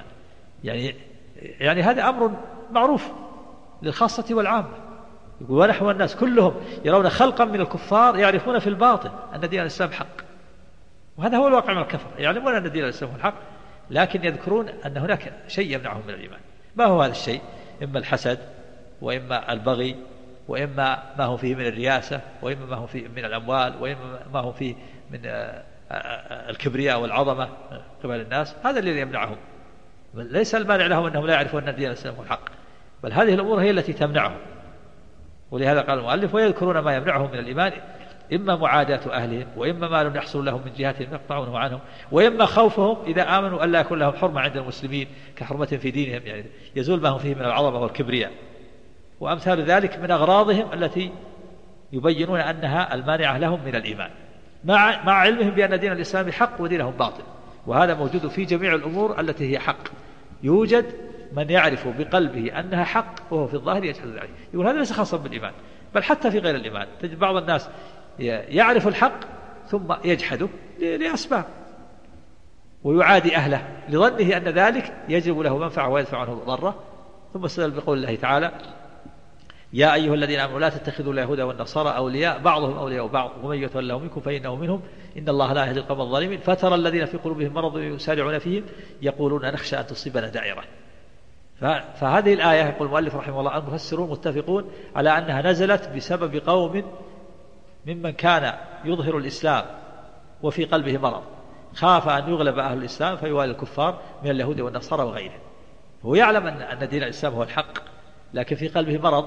يعني هذا أمر معروف للخاصة والعامة. يقول: ونحن والناس كلهم يرون خلقا من الكفار يعرفون في الباطن أن دين الإسلام حق. وهذا هو الواقع من الكفر، يعلمون أن دين الإسلام هو الحق، لكن يذكرون أن هناك شيء يمنعهم من الإيمان. ما هو هذا الشيء؟ إما الحسد، وإما البغي، وإما ما هو فيه من الرياسة، وإما ما هو فيه من الأموال، وإما ما هو فيه من الكبرياء والعظمة قبل الناس. هذا الذي يمنعهم. ليس المانع لهم أنهم لا يعرفون أن دين الإسلام هو الحق، بل هذه الأمور هي التي تمنعهم. ولهذا قال المؤلف: ويذكرون ما يمنعهم من الإيمان، إما معاداة أهلهم، وإما ما لم يحصل لهم من جهتهم يقطعونه عنهم، وإما خوفهم إذا آمنوا ألا يكون لهم حرمة عند المسلمين كحرمة في دينهم، يعني يزول ما هم فيه من العظمة والكبرياء. وأمثال ذلك من أغراضهم التي يبينون أنها المانعة لهم من الإيمان، مع علمهم بأن دين الإسلام حق ودينهم باطل. وهذا موجود في جميع الأمور التي هي حق. يوجد من يعرف بقلبه أنها حق وهو في الظاهر يجحد ذلك. يقول هذا ليس خاصا بالإيمان، بل حتى في غير الإيمان تجد بعض الناس يعرف الحق ثم يجحده لأسباب، ويعادي أهله لظنه أن ذلك يجلب له منفعة ويدفع عنه ضرة. ثم استدل بقول الله تعالى: يا أيها الذين آمنوا لا تتخذوا اليهود والنصارى أولياء بعضهم أولياء بعض ومن يتولهم منكم فإنه منهم إن الله لا يهدي القوم الظالمين. فترى الذين في قلوبهم مرض يسارعون فيهم يقولون نخشى أن تصيبنا دائرة. فهذه الآية يقول المؤلف رحمه الله المفسرون متفقون على أنها نزلت بسبب قوم ممن كان يظهر الإسلام وفي قلبه مرض، خاف أن يغلب أهل الإسلام فيوالي الكفار من اليهود والنصارى وغيرهم. هو يعلم أن دين الإسلام هو الحق، لكن في قلبه مرض،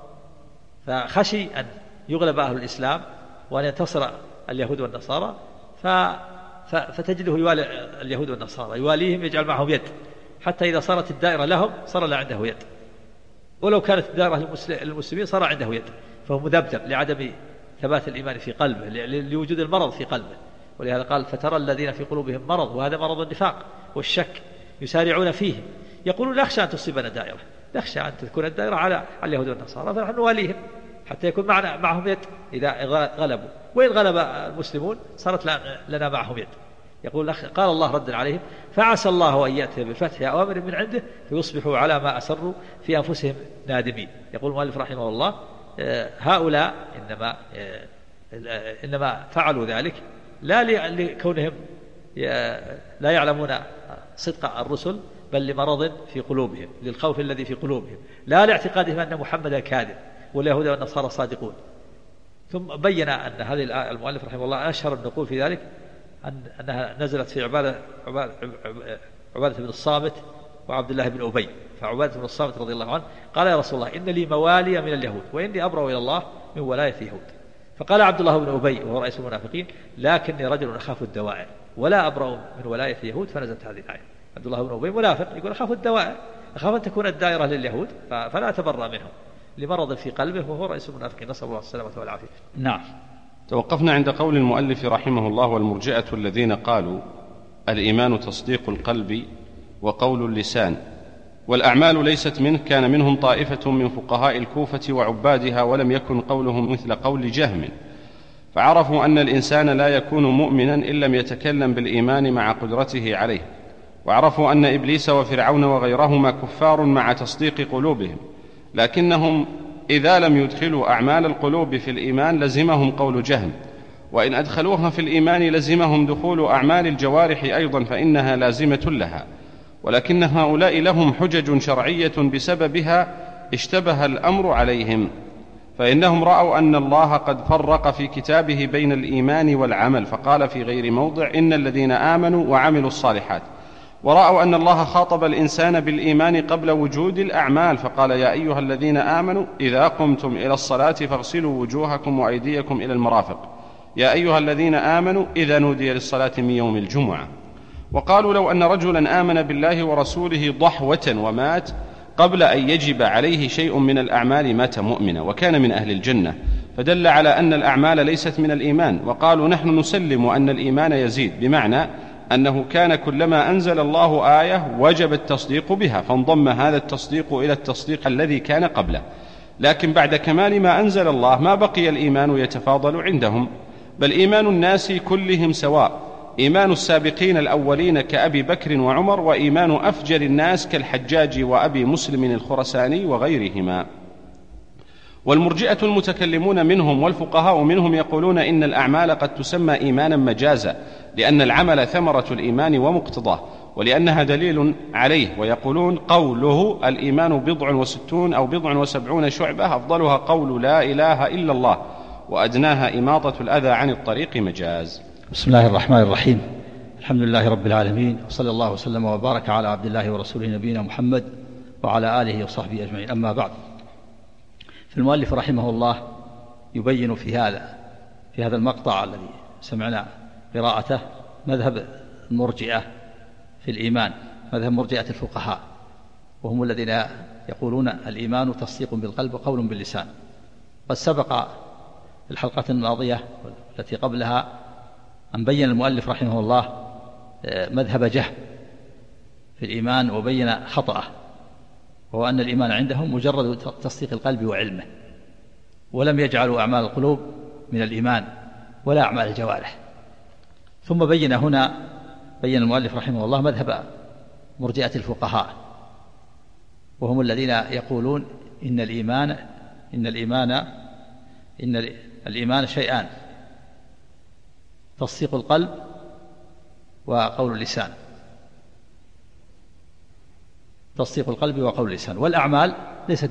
فخشي أن يغلب أهل الإسلام وأن ينتصر اليهود والنصارى، فتجده يوالي اليهود والنصارى، يواليهم، يجعل معهم يد، حتى إذا صارت الدائرة لهم صار لا عنده يد. ولو كانت الدائرة للمسلمين صار عنده يد، فهو مذبذب لعدم ثبات الإيمان في قلبه، لوجود المرض في قلبه. ولهذا قال فترى الذين في قلوبهم مرض، وهذا مرض النفاق والشك يسارعون فيه، يقولون نخشى أن تصيبنا دائرة، نخشى أن تكون الدائرة على اليهود والنصارى فنحن نواليهم حتى يكون معهم يد إذا غلبوا، وإن غلب المسلمون صارت لنا معهم يد. يقول قال الله رد عليهم فعسى الله أن يأتي بالفتح أوامر من عنده فيصبحوا على ما أسروا في أنفسهم نادمين. يقول المؤلف رحمه الله هؤلاء إنما فعلوا ذلك لا لكونهم لا يعلمون صدق الرسل، بل لمرض في قلوبهم، للخوف الذي في قلوبهم، لا لاعتقادهم أن محمدا كاذب واليهود والنصارى صادقون. ثم بين أن هذه الآية المؤلف رحمه الله أشهر النقول في ذلك أنها نزلت في عبادة بن الصامت وعبد الله بن أبي. فعبادة بن الصامت رضي الله عنه قال يا رسول الله إن لي موالي من اليهود وإني أبرأ إلى الله من ولاية يهود. فقال عبد الله بن أبي وهو رئيس المنافقين لكني رجل أخاف الدوائر ولا أبرأ من ولاية يهود. فنزلت هذه الآية. عبد الله بن أبي منافق يقول أخاف الدوائر، أخاف أن تكون الدائرة لليهود فلا أتبرأ منهم لمرض في قلبه وهو رئيس المنافقين، نسأل الله السلامة والعافية. نعم. توقفنا عند قول المؤلف رحمه الله والمرجئة الذين قالوا الإيمان تصديق القلب وقول اللسان والأعمال ليست منه، كان منهم طائفة من فقهاء الكوفة وعبادها ولم يكن قولهم مثل قول جهم، فعرفوا أن الإنسان لا يكون مؤمنا إن لم يتكلم بالإيمان مع قدرته عليه، وعرفوا أن إبليس وفرعون وغيرهما كفار مع تصديق قلوبهم، لكنهم إذا لم يدخلوا أعمال القلوب في الإيمان لزمهم قول جهم، وإن أدخلوها في الإيمان لزمهم دخول أعمال الجوارح أيضا فإنها لازمة لها، ولكن هؤلاء لهم حجج شرعية بسببها اشتبه الأمر عليهم، فإنهم رأوا أن الله قد فرق في كتابه بين الإيمان والعمل، فقال في غير موضع إن الذين آمنوا وعملوا الصالحات، ورأوا أن الله خاطب الإنسان بالإيمان قبل وجود الأعمال، فقال يا أيها الذين آمنوا إذا قمتم إلى الصلاة فاغسلوا وجوهكم وأيديكم إلى المرافق، يا أيها الذين آمنوا إذا نودي للصلاة من يوم الجمعة. وقالوا لو أن رجلا آمن بالله ورسوله ضحوة ومات قبل أن يجب عليه شيء من الأعمال مات مؤمنا وكان من أهل الجنة، فدل على أن الأعمال ليست من الإيمان. وقالوا نحن نسلم أن الإيمان يزيد، بمعنى أنه كان كلما أنزل الله آية وجب التصديق بها، فانضم هذا التصديق إلى التصديق الذي كان قبله، لكن بعد كمال ما أنزل الله ما بقي الإيمان يتفاضل عندهم، بل إيمان الناس كلهم سواء، إيمان السابقين الأولين كأبي بكر وعمر، وإيمان أفجر الناس كالحجاج وأبي مسلم الخرساني وغيرهما. والمرجئة المتكلمون منهم والفقهاء منهم يقولون إن الأعمال قد تسمى إيمانا مجازا، لأن العمل ثمرة الإيمان ومقتضاه، ولأنها دليل عليه، ويقولون قوله الإيمان 60 أو 70 شعبة، أفضلها قول لا إله إلا الله، وأدناها إماطة الأذى عن الطريق مجاز. بسم الله الرحمن الرحيم، الحمد لله رب العالمين، وصلى الله وسلم وبارك على عبد الله ورسوله نبينا محمد وعلى آله وصحبه أجمعين. أما بعد، فالمؤلف رحمه الله يبين في هذا المقطع الذي سمعنا قراءته مذهب المرجئة في الإيمان، مذهب مرجئة الفقهاء، وهم الذين يقولون الإيمان تصديق بالقلب وقول باللسان. قد سبق الحلقة الماضية التي قبلها أن بين المؤلف رحمه الله مذهب جهم في الإيمان، وبين خطأه، وهو أن الإيمان عندهم مجرد تصديق القلب وعلمه، ولم يجعلوا أعمال القلوب من الإيمان ولا أعمال الجوارح. ثم بين المؤلف رحمه الله مذهب مرجئة الفقهاء، وهم الذين يقولون إن الإيمان شيئان: تصديق القلب وقول اللسان، تصديق القلب وقول اللسان، والأعمال ليست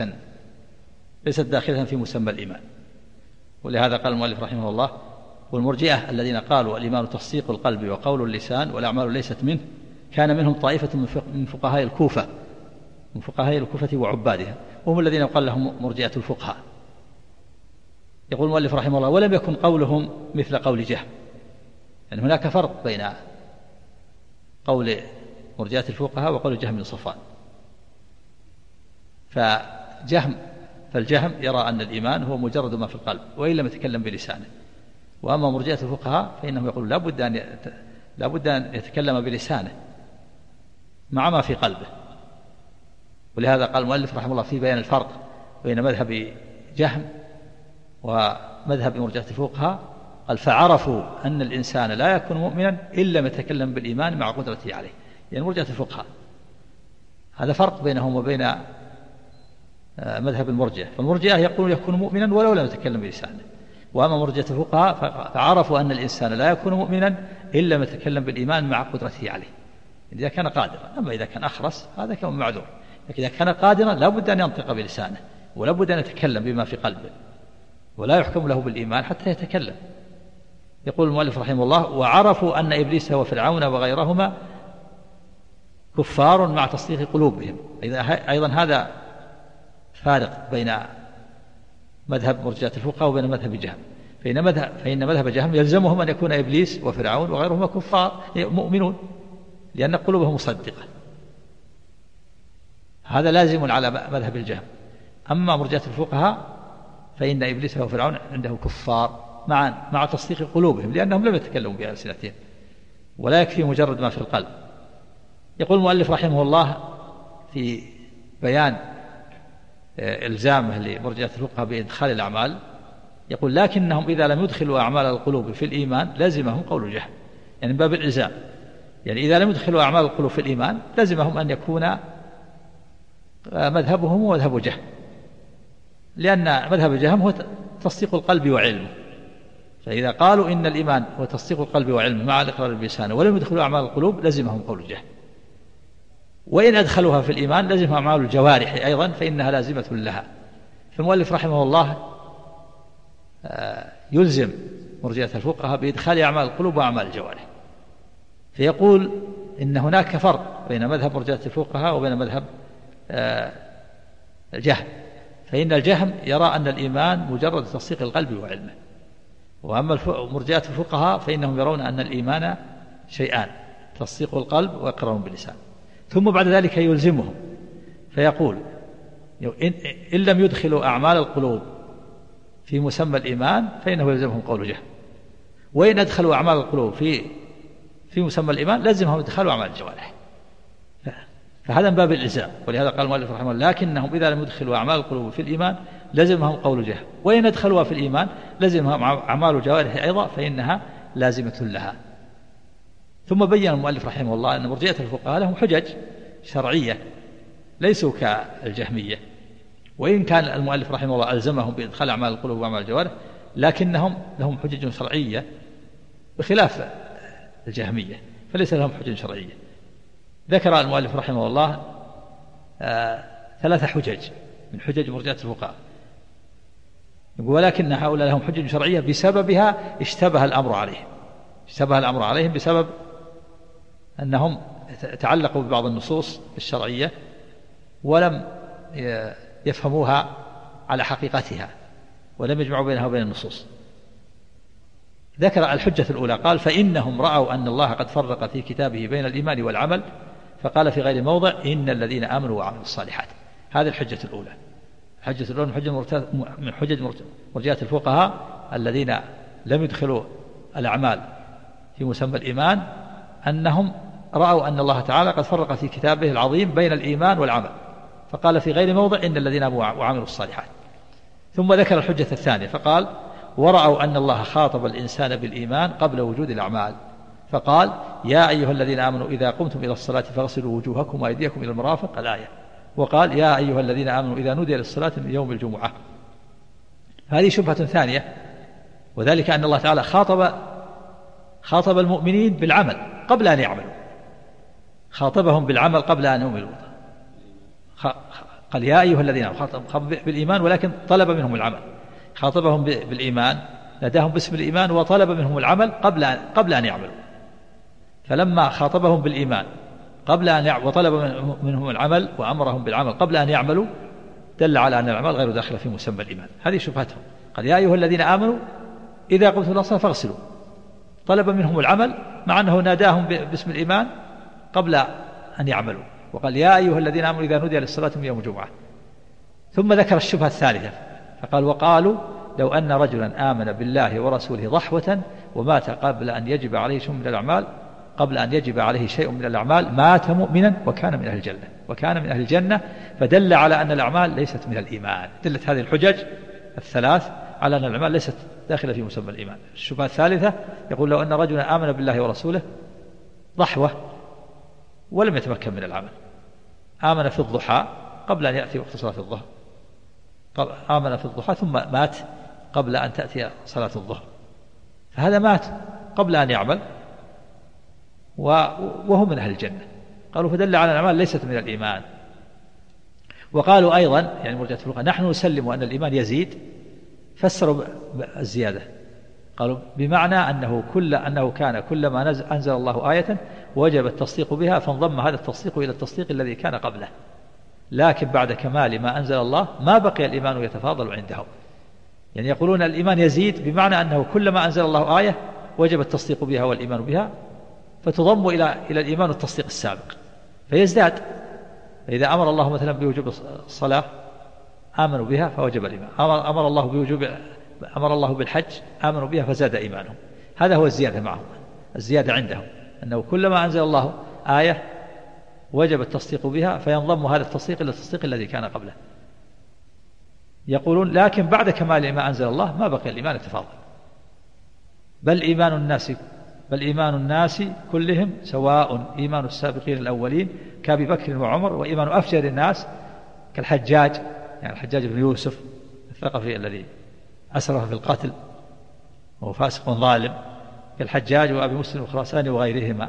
داخلة في مسمى الإيمان. ولهذا قال المؤلف رحمه الله: والمرجئة الذين قالوا الإيمان تصديق القلب وقول اللسان والأعمال ليست منه، كان منهم طائفة من فقهاء الكوفة وعبادها، وهم الذين يقال لهم مرجئة الفقهاء. يقول المؤلف رحمه الله: ولم يكن قولهم مثل قول جهم، يعني هناك فرق بين قول مرجئة الفقهاء وقول جهم بن صفوان. فالجهم يرى أن الإيمان هو مجرد ما في القلب وإن لم يتكلم بلسانه. وأما مرجئة الفقهاء فإنهم يقولون لا بد أن يتكلم بلسانه مع ما في قلبه. ولهذا قال المؤلف رحمه الله في بيان الفرق بين مذهب جهم ومذهب مرجئة الفقهاء قال فعرفوا أن الإنسان لا يكون مؤمنا إلا لم يتكلم بالإيمان مع قدرته عليه. يعني مرجئة الفقهاء هذا فرق بينهم وبين مذهب المرجئة. فالمرجئة يقول يكون مؤمنا ولو لم يتكلم بلسانه. وأما مرجئة الفقهاء فعرفوا أن الإنسان لا يكون مؤمنا إلا لم يتكلم بالإيمان مع قدرته عليه إذا كان قادرا. أما إذا كان أخرس هذا كان معذور، لكن إذا كان قادرا لا بد أن ينطق بلسانه ولا بد أن يتكلم بما في قلبه، ولا يحكم له بالإيمان حتى يتكلم. يقول المؤلف رحمه الله وعرفوا أن إبليس وفرعون وغيرهما كفار مع تصديق قلوبهم. أيضا هذا فارق بين مذهب مرجئة الفقهاء وبين مذهب جهم. فإن مذهب جهم يلزمهم أن يكون إبليس وفرعون وغيرهما كفار مؤمنون لأن قلوبهم مصدقة، هذا لازم على مذهب الجهم. أما مرجئة الفقهاء فإن إبليس وفرعون عنده كفار مع تصديق قلوبهم لأنهم لم يتكلموا بألسنتهم، ولا يكفي مجرد ما في القلب. يقول المؤلف رحمه الله في بيان إلزامه لمرجئة الفقهاء بإدخال الأعمال، يقول لكنهم إذا لم يدخلوا أعمال القلوب في الإيمان لزمهم قول جهم. يعني من باب الإلزام، يعني إذا لم يدخلوا أعمال القلوب في الإيمان لزمهم أن يكون مذهبهم ومذهب جهم، لأن مذهب جهم هو تصديق القلب وعلمه. فإذا قالوا إن الإيمان هو تصديق القلب وعلمه مع الإقرار باللسان ولم يدخلوا أعمال القلوب لزمهم قول جهم. وإن أدخلوها في الإيمان لزمها أعمال الجوارح أيضا فإنها لازمة لها. فالمؤلف رحمه الله يلزم مرجئة الفقهاء بإدخال أعمال القلوب وأعمال الجوارح. فيقول إن هناك فرق بين مذهب مرجئة الفقهاء وبين مذهب الجهم. فإن الجهم يرى أن الإيمان مجرد تصديق القلب وعلمه، وأما مرجئة الفقهاء فإنهم يرون أن الإيمان شيئان، تصديق القلب وإقرار باللسان. ثم بعد ذلك يلزمهم فيقول إن لم يدخلوا أعمال القلوب في مسمى الإيمان فإنه يلزمهم قول جهم، وإن أدخلوا أعمال القلوب في مسمى الإيمان لازمهم يدخلوا أعمال الجوارح. فهذا من باب الإلزام. ولهذا قال المؤلف رحمه الله لكنهم إذا لم يدخلوا أعمال القلوب في الإيمان لازمهم قول جهم، وإن أدخلوها في الإيمان لازمهم أعمال الجوارح أيضا فإنها لازمة لها. ثم بين المؤلف رحمه الله أن مرجئة الفقهاء لهم حجج شرعية ليسوا كالجهمية، وإن كان المؤلف رحمه الله ألزمهم بإدخال أعمال القلوب وأعمال الجوارح لكنهم لهم حجج شرعية بخلاف الجهمية، فليس لهم حجج شرعية. ذكر المؤلف رحمه الله 3 حجج من حجج مرجئة الفقهاء، ولكن هؤلاء لهم حجج شرعية بسببها اشتبه الأمر عليهم بسبب أنهم تعلقوا ببعض النصوص الشرعية ولم يفهموها على حقيقتها ولم يجمعوا بينها وبين النصوص. ذكر الحجة الأولى قال فإنهم رأوا أن الله قد فرق في كتابه بين الإيمان والعمل فقال في غير موضع إن الذين آمنوا وعملوا الصالحات. هذه الحجة الأولى. الحجة الأولى من حجج مرجئة الفقهاء الذين لم يدخلوا الأعمال في مسمى الإيمان أنهم رأوا أن الله تعالى قد فرق في كتابه العظيم بين الإيمان والعمل فقال في غير موضع إن الذين آمنوا وعملوا الصالحات. ثم ذكر الحجة الثانية فقال ورأوا أن الله خاطب الإنسان بالإيمان قبل وجود الأعمال فقال يا أيها الذين آمنوا إذا قمتم إلى الصلاة فاغسلوا وجوهكم وأيديكم إلى المرافق الآية. وقال يا أيها الذين آمنوا إذا نودي للصلاة من يوم الجمعة. هذه شبهة ثانية، وذلك أن الله تعالى خاطب المؤمنين بالعمل قبل أن يعملوا، خاطبهم بالعمل قبل أن يعملوا. قال يا أيها الذين آمنوا، خاطب بالإيمان ولكن طلب منهم العمل، خاطبهم بالإيمان ناداهم باسم الإيمان وطلب منهم العمل قبل أن يعملوا. فلما خاطبهم بالإيمان قبل أن وطلب منهم العمل وأمرهم بالعمل قبل أن يعملوا دل على أن الأعمال غير داخلة في مسمى الإيمان. هذه شبهتهم. قال يا أيها الذين آمنوا إذا قمتم إلى الصلاة فاغسلوا، طلب منهم العمل مع أنه ناداهم باسم الإيمان قبل أن يعملوا. وقال يا أيها الذين آمنوا إذا نودي للصلاة من يوم الجمعة. ثم ذكر الشبهة الثالثة فقال وقالوا لو أن رجلا آمن بالله ورسوله ضحوة ومات قبل أن يجب عليه شيء من الأعمال مات مؤمنا وكان من أهل الجنة فدل على أن الأعمال ليست من الإيمان. دلت هذه الحجج الثلاث على أن الأعمال ليست داخلة في مسمى الإيمان. الشبهة الثالثة يقول لو أن رجلا آمن بالله ورسوله ضحوة ولم يتمكن من العمل، آمن في الضحى قبل أن يأتي وقت صلاة الظهر، آمن في الضحى ثم مات قبل أن تأتي صلاة الظهر، فهذا مات قبل أن يعمل وهو من أهل الجنة. قالوا فدل على الأعمال ليست من الإيمان. وقالوا أيضا يعني مرجئة الفقهاء نحن نسلم أن الإيمان يزيد، فسروا الزيادة قالوا بمعنى أنه كان كلما أنزل الله آية وجب التصديق بها فانضم هذا التصديق إلى التصديق الذي كان قبله، لكن بعد كمال ما أنزل الله ما بقي الإيمان يتفاضل عندهم. يعني يقولون الإيمان يزيد بمعنى أنه كلما أنزل الله آية وجب التصديق بها والإيمان بها فتضم إلى الإيمان والتصديق السابق فيزداد. فإذا أمر الله مثلا بوجوب الصلاة آمنوا بها فوجب الإيمان، أمر الله بالحج آمنوا بها فزاد إيمانهم. هذا هو الزيادة معهم، الزيادة عندهم أنه كلما أنزل الله آية وجب التصديق بها فينضم هذا التصديق إلى التصديق الذي كان قبله. يقولون لكن بعد كمال ما أنزل الله ما بقي الإيمان يتفاضل، بل إيمان الناس كلهم سواء، إيمان السابقين الأولين كأبي بكر وعمر، وإيمان أفجر الناس كالحجاج، يعني الحجاج بن يوسف الثقفي الذي أسرف في القتل وهو فاسق ظالم كالحجاج وأبي مسلم الخراساني وغيرهما.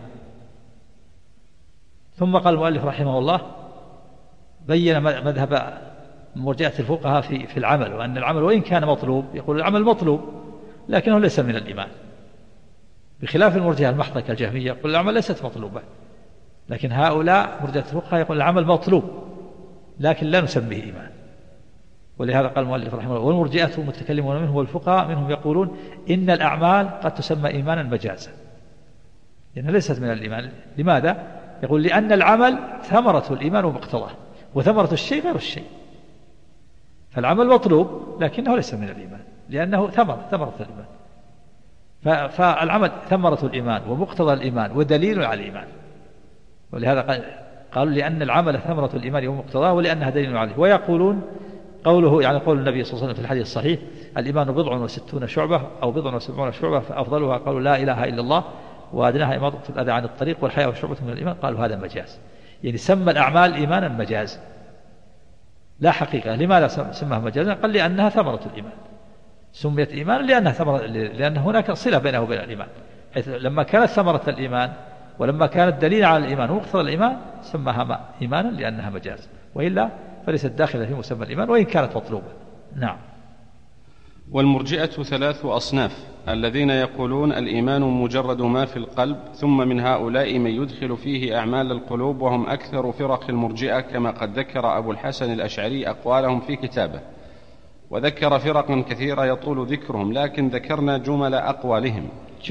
ثم قال المؤلف رحمه الله بين مذهب مرجئة الفقهاء في العمل، وأن العمل وإن كان مطلوب، يقول العمل مطلوب لكنه ليس من الإيمان، بخلاف المرجئة المحضة كالجهمية يقول العمل ليست مطلوبة. لكن هؤلاء مرجئة الفقهاء يقول العمل مطلوب لكن لا نسميه إيمان. ولهذا قال المؤلف رحمه الله والمرجئة المتكلمون منهم والفقهاء منهم يقولون إن الأعمال قد تسمى إيمانا مجازا، لأنها ليست من الإيمان. لماذا؟ يقول لأن العمل ثمرة الإيمان ومقتضاه، وثمرة الشيء غير الشيء. فالعمل مطلوب لكنه ليس من الإيمان لأنه ثمرة الإيمان. فالعمل ثمرة الإيمان ومقتضى الإيمان ودليل على الإيمان. ولهذا قالوا لأن العمل ثمرة الإيمان ومقتضاه ولأنها دليل عليه. ويقولون قوله يعني قول النبي صلى الله عليه وسلم في الحديث الصحيح الإيمان 60 شعبة أو 70 شعبة فأفضلها قالوا لا إله إلا الله وأدناها إماطة الأذى عن الطريق والحياة شعبة من الإيمان. قالوا هذا مجاز، يعني سمى الأعمال إيمانا مجاز لا حقيقة. لماذا سماها مجازا؟ قال لأنها ثمرة الإيمان، سميت إيمانا لأنها ثمرة، لأن هناك صلة بينه وبين الإيمان، حيث لما كانت ثمرة الإيمان ولما كانت دليل على الإيمان ومقتضى الإيمان سماها إيمانا لأنها مجاز، وإلا فليست داخلة في مسمى الإيمان وإن كانت مطلوبة. نعم. والمرجئة 3 أصناف: الذين يقولون الإيمان مجرد ما في القلب، ثم من هؤلاء من يدخل فيه أعمال القلوب وهم أكثر فرق المرجئة، كما قد ذكر أبو الحسن الأشعري أقوالهم في كتابه، وذكر فرقا كثيرة يطول ذكرهم، لكن ذكرنا جمل أقوالهم.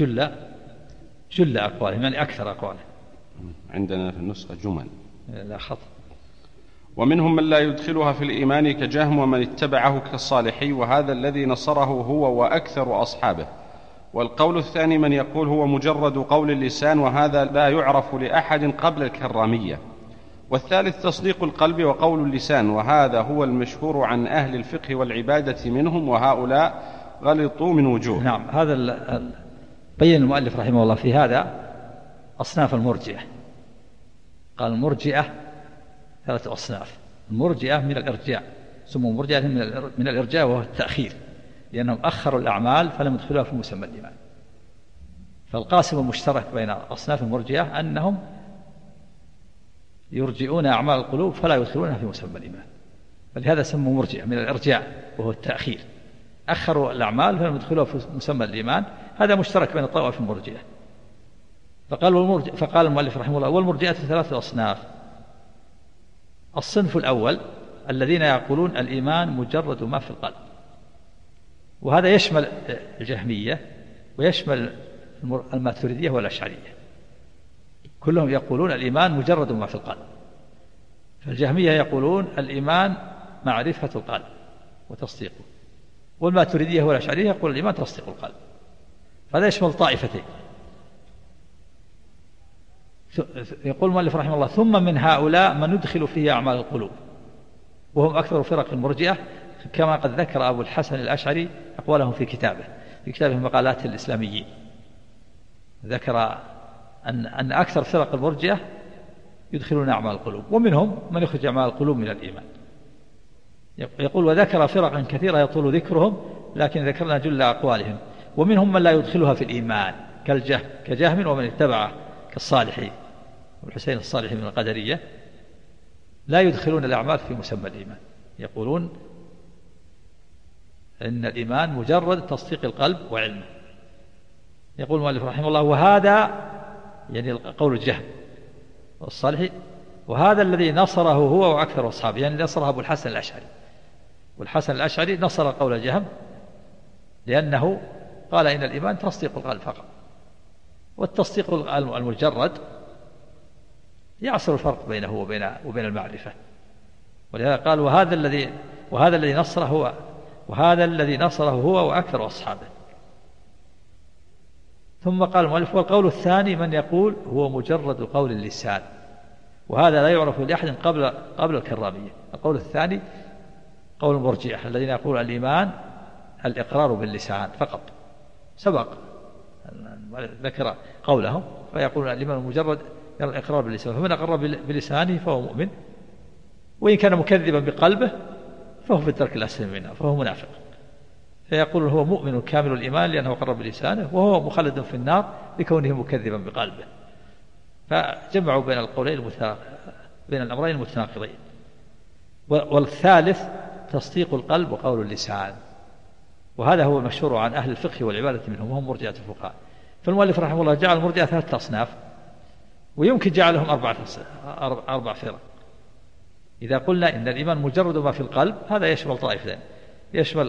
جل أقوالهم يعني أكثر أقوالهم، عندنا في النسخة جمل لا خطأ. ومنهم من لا يدخلها في الإيمان كجهم ومن اتبعه كالصالحي، وهذا الذي نصره هو وأكثر أصحابه. والقول الثاني من يقول هو مجرد قول اللسان، وهذا لا يعرف لأحد قبل الكرامية. والثالث تصديق القلب وقول اللسان، وهذا هو المشهور عن أهل الفقه والعبادة منهم، وهؤلاء غلطوا من وجوه. نعم. هذا بين المؤلف رحمه الله في هذا أصناف المرجئة. قال المرجئة 3 أصناف. المرجئة من الإرجاء، سموا مرجئة من الإرجاء وهو التأخير، لأنهم أخروا الأعمال فلم يدخلوها في مسمى الإيمان. فالقاسم المشترك بين أصناف المرجئة أنهم يرجئون أعمال القلوب فلا يدخلونها في مسمى الإيمان، فلهذا سموا مرجئة من الإرجاء وهو التأخير، أخروا الأعمال فلم يدخلوها في مسمى الإيمان. هذا مشترك بين الطوائف المرجئة. فقال المؤلف رحمه الله والمرجئة 3 أصناف. الصنف الأول الذين يقولون الإيمان مجرد ما في القلب، وهذا يشمل الجهمية ويشمل الماتريدية والأشعرية، كلهم يقولون الإيمان مجرد ما في القلب. فالجهمية يقولون الإيمان معرفة القلب وتصديقه، والماتريدية والأشعرية يقول الإيمان تصديق القلب، فهذا يشمل طائفتين. يقول المؤلف رحمه الله: ثم من هؤلاء من ندخل فيه أعمال القلوب، وهم أكثر فرق المرجئة، كما قد ذكر أبو الحسن الأشعري أقوالهم في كتابه مقالات الإسلاميين. ذكر أن أكثر فرق المرجئة يدخلون أعمال القلوب، ومنهم من يخرج أعمال القلوب من الإيمان. يقول: وذكر فرقا كثيرة يطول ذكرهم، لكن ذكرنا جل أقوالهم. ومنهم من لا يدخلها في الإيمان كجهم ومن اتبعه كالصالحي والحسين الصالحي من القدرية، لا يدخلون الأعمال في مسمى الإيمان، يقولون إن الإيمان مجرد تصديق القلب وعلمه. يقول المؤلف رحمه الله: وهذا يعني قول الجهم والصالحي، وهذا الذي نصره هو وأكثر أصحابه، يعني نصره أبو الحسن الأشعري، والحسن الأشعري نصر قول الجهم لأنه قال إن الإيمان تصديق القلب فقط، والتصديق المجرد يعصر الفرق بينه وبين المعرفة. ولهذا قال: وهذا الذي نصره هو وأكثر أصحابه. ثم قال المؤلف: والقول الثاني من يقول هو مجرد قول اللسان، وهذا لا يعرف لأحد قبل الكرامية. القول الثاني قول المرجئة الذين يقول الإيمان الإقرار باللسان فقط، سبق ذكر قولهم، فيقول الإيمان مجرد الإقرار باللسان، فمن أقر بلسانه فهو مؤمن، وإن كان مكذبا بقلبه فهو في الدرك الأسفل منها، فهو منافق. فيقول هو مؤمن كامل الإيمان لأنه أقر بلسانه، وهو مخلد في النار لكونه مكذبا بقلبه. فجمعوا بين الأمرين المتناقضين. والثالث تصديق القلب وقول اللسان، وهذا هو المشهور عن أهل الفقه والعبادة منهم، وهم مرجئة الفقهاء. فالمؤلف رحمه الله جعل المرجئة 3 أصناف، ويمكن جعلهم 4 فرق. إذا قلنا إن الإيمان مجرد ما في القلب، هذا يشمل طائفتين، يشمل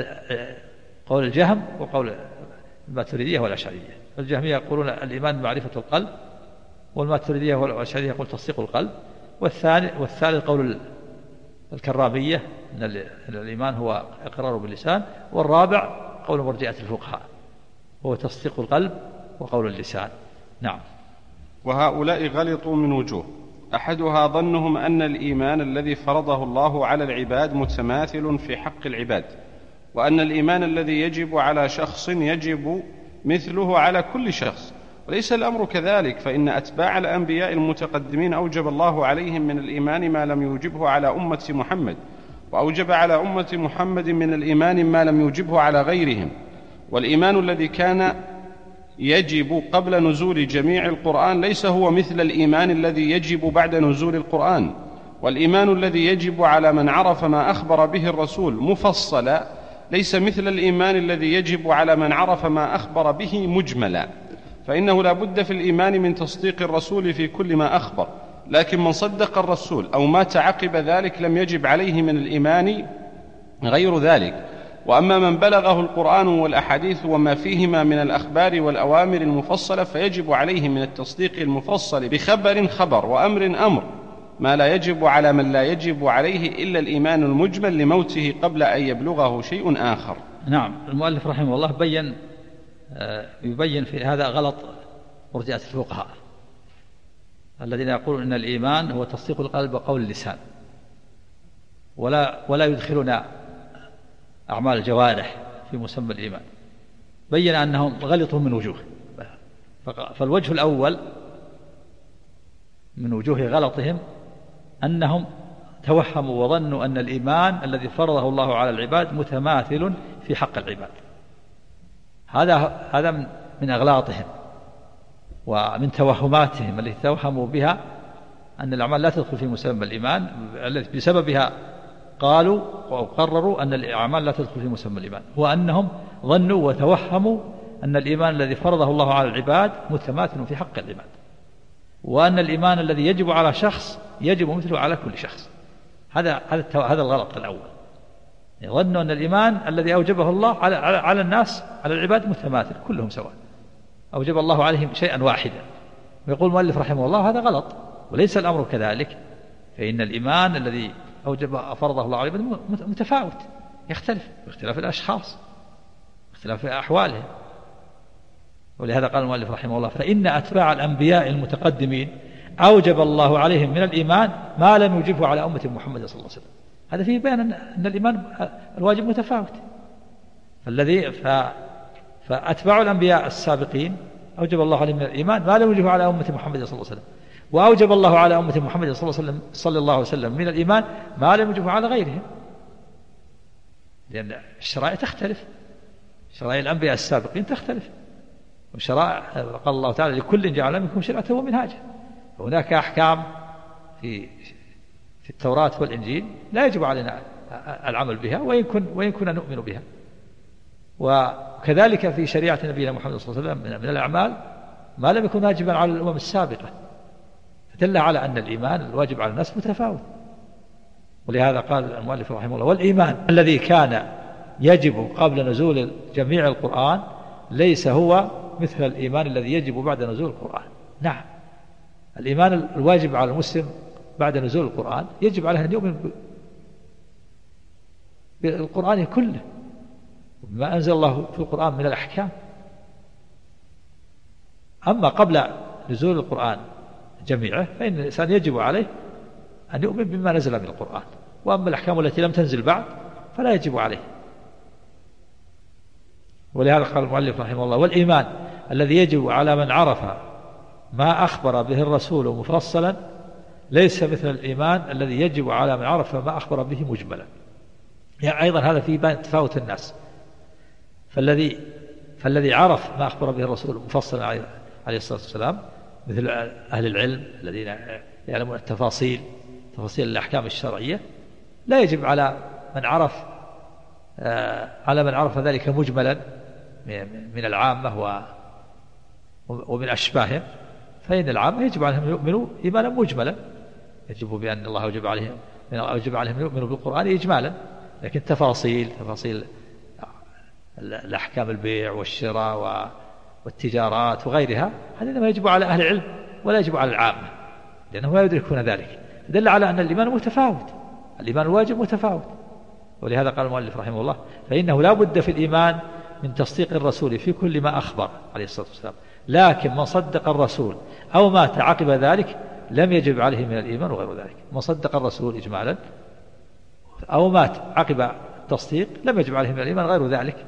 قول الجهم وقول الماتريدية والأشعرية. الجهمية يقولون الإيمان معرفة القلب، والماتريدية والأشعرية يقول تصديق القلب. والثالث قول الكرامية أن الإيمان هو إقرار باللسان. والرابع قول مرجئة الفقهاء هو تصديق القلب وقول اللسان. نعم. وهؤلاء غلطوا من وجوه: أحدها ظنهم أن الإيمان الذي فرضه الله على العباد متماثل في حق العباد، وأن الإيمان الذي يجب على شخص يجب مثله على كل شخص، وليس الأمر كذلك، فإن أتباع الأنبياء المتقدمين أوجب الله عليهم من الإيمان ما لم يوجبه على أمة محمد، وأوجب على أمة محمد من الإيمان ما لم يوجبه على غيرهم. والإيمان الذي كان يجب قبل نزول جميع القرآن ليس هو مثل الإيمان الذي يجب بعد نزول القرآن. والإيمان الذي يجب على من عرف ما أخبر به الرسول مفصلا ليس مثل الإيمان الذي يجب على من عرف ما أخبر به مجملا، فإنه لا بد في الإيمان من تصديق الرسول في كل ما أخبر، لكن من صدق الرسول أو مات عقب ذلك لم يجب عليه من الإيمان غير ذلك. وأما من بلغه القرآن والأحاديث وما فيهما من الأخبار والأوامر المفصلة فيجب عليه من التصديق المفصل بخبر خبر وأمر أمر ما لا يجب على من لا يجب عليه إلا الإيمان المجمل لموته قبل أن يبلغه شيء آخر. نعم. المؤلف رحمه الله يبين في هذا غلط مرجئة الفقهاء الذين يقولون إن الإيمان هو تصديق القلب وقول اللسان، ولا يدخلون أعمال الجوارح في مسمى الإيمان. بين أنهم غلطوا من وجوه. فالوجه الأول من وجوه غلطهم أنهم توهموا وظنوا أن الإيمان الذي فرضه الله على العباد متماثل في حق العباد. هذا من أغلاطهم ومن توهماتهم التي توهموا بها أن الأعمال لا تدخل في مسمى الإيمان، التي بسببها قالوا وقرروا أن الأعمال لا تدخل في مسمى الإيمان، وأنهم ظنوا وتوهموا أن الإيمان الذي فرضه الله على العباد متماثل في حق العباد، وأن الإيمان الذي يجب على شخص يجب مثله على كل شخص. هذا الغلط الأول. ظنوا أن الإيمان الذي أوجبه الله على الناس على العباد متماثل كلهم سواء، أوجب الله عليهم شيئا واحدا. ويقول المؤلف رحمه الله هذا غلط، وليس الأمر كذلك، فإن الإيمان الذي فرضه الله عليهم متفاوت، يختلف باختلاف الأشخاص، باختلاف أحوالهم. ولهذا قال المؤلف رحمه الله: فإن أتباع الأنبياء المتقدمين أوجب الله عليهم من الإيمان ما لم يوجبه على أمة محمد صلى الله عليه وسلم. هذا فيه بيان أن الإيمان الواجب متفاوت. فأتباع الأنبياء السابقين أوجب الله عليهم من الإيمان ما لم يوجبه على أمة محمد صلى الله عليه وسلم، وأوجب الله على أمة محمد صلى الله عليه وسلم من الإيمان ما لم يوجبه على غيرهم، لأن الشرائع تختلف، شرائع الأنبياء السابقين تختلف، وشرائع قال الله تعالى: لكل جعل منكم شرعة ومنهاجا. هناك أحكام في التوراة والإنجيل لا يجب علينا العمل بها وإن كنا نؤمن بها، وكذلك في شريعة نبينا محمد صلى الله عليه وسلم من الأعمال ما لم يكن واجبا على الأمم السابقة، فدل على أن الإيمان الواجب على الناس متفاوت. ولهذا قال المؤلف رحمه الله: والإيمان الذي كان يجب قبل نزول جميع القرآن ليس هو مثل الإيمان الذي يجب بعد نزول القرآن. نعم، الإيمان الواجب على المسلم بعد نزول القرآن يجب عليه أن يؤمن بالقرآن كله وبما أنزل الله في القرآن من الأحكام. أما قبل نزول القرآن جميعه فإن الإنسان يجب عليه أن يؤمن بما نزل من القرآن، وأما الأحكام التي لم تنزل بعد فلا يجب عليه. ولهذا قال المؤلف رحمه الله: والإيمان الذي يجب على من عرف ما أخبر به الرسول مفصلا ليس مثل الإيمان الذي يجب على من عرف ما أخبر به مجملا. يعني أيضا هذا في بين تفاوت الناس، فالذي عرف ما أخبر به الرسول مفصلا عليه الصلاة والسلام مثل أهل العلم الذين يعلمون تفاصيل الأحكام الشرعية، لا يجب على من عرف ذلك مجملا من العامة ومن أشباههم، فإن العامة يجب عليهم يؤمنوا إيمانا مجملا، يجب بأن الله يجب عليهم يؤمنوا بالقرآن إجمالا، لكن تفاصيل الأحكام البيع والشراء والتجارات وغيرها هذا إنما يجب على أهل العلم ولا يجب على العامة، لأنهم لا يدركون ذلك. دل على أن الإيمان متفاوت، الإيمان الواجب متفاوت. ولهذا قال المؤلف رحمه الله: فإنه لا بد في الإيمان من تصديق الرسول في كل ما أخبر عليه الصلاة والسلام، لكن من صدق الرسول أو مات عقب ذلك لم يجب عليه من الإيمان وغير ذلك. من صدق الرسول إجمالا أو مات عقب التصديق لم يجب عليه من الإيمان غير ذلك،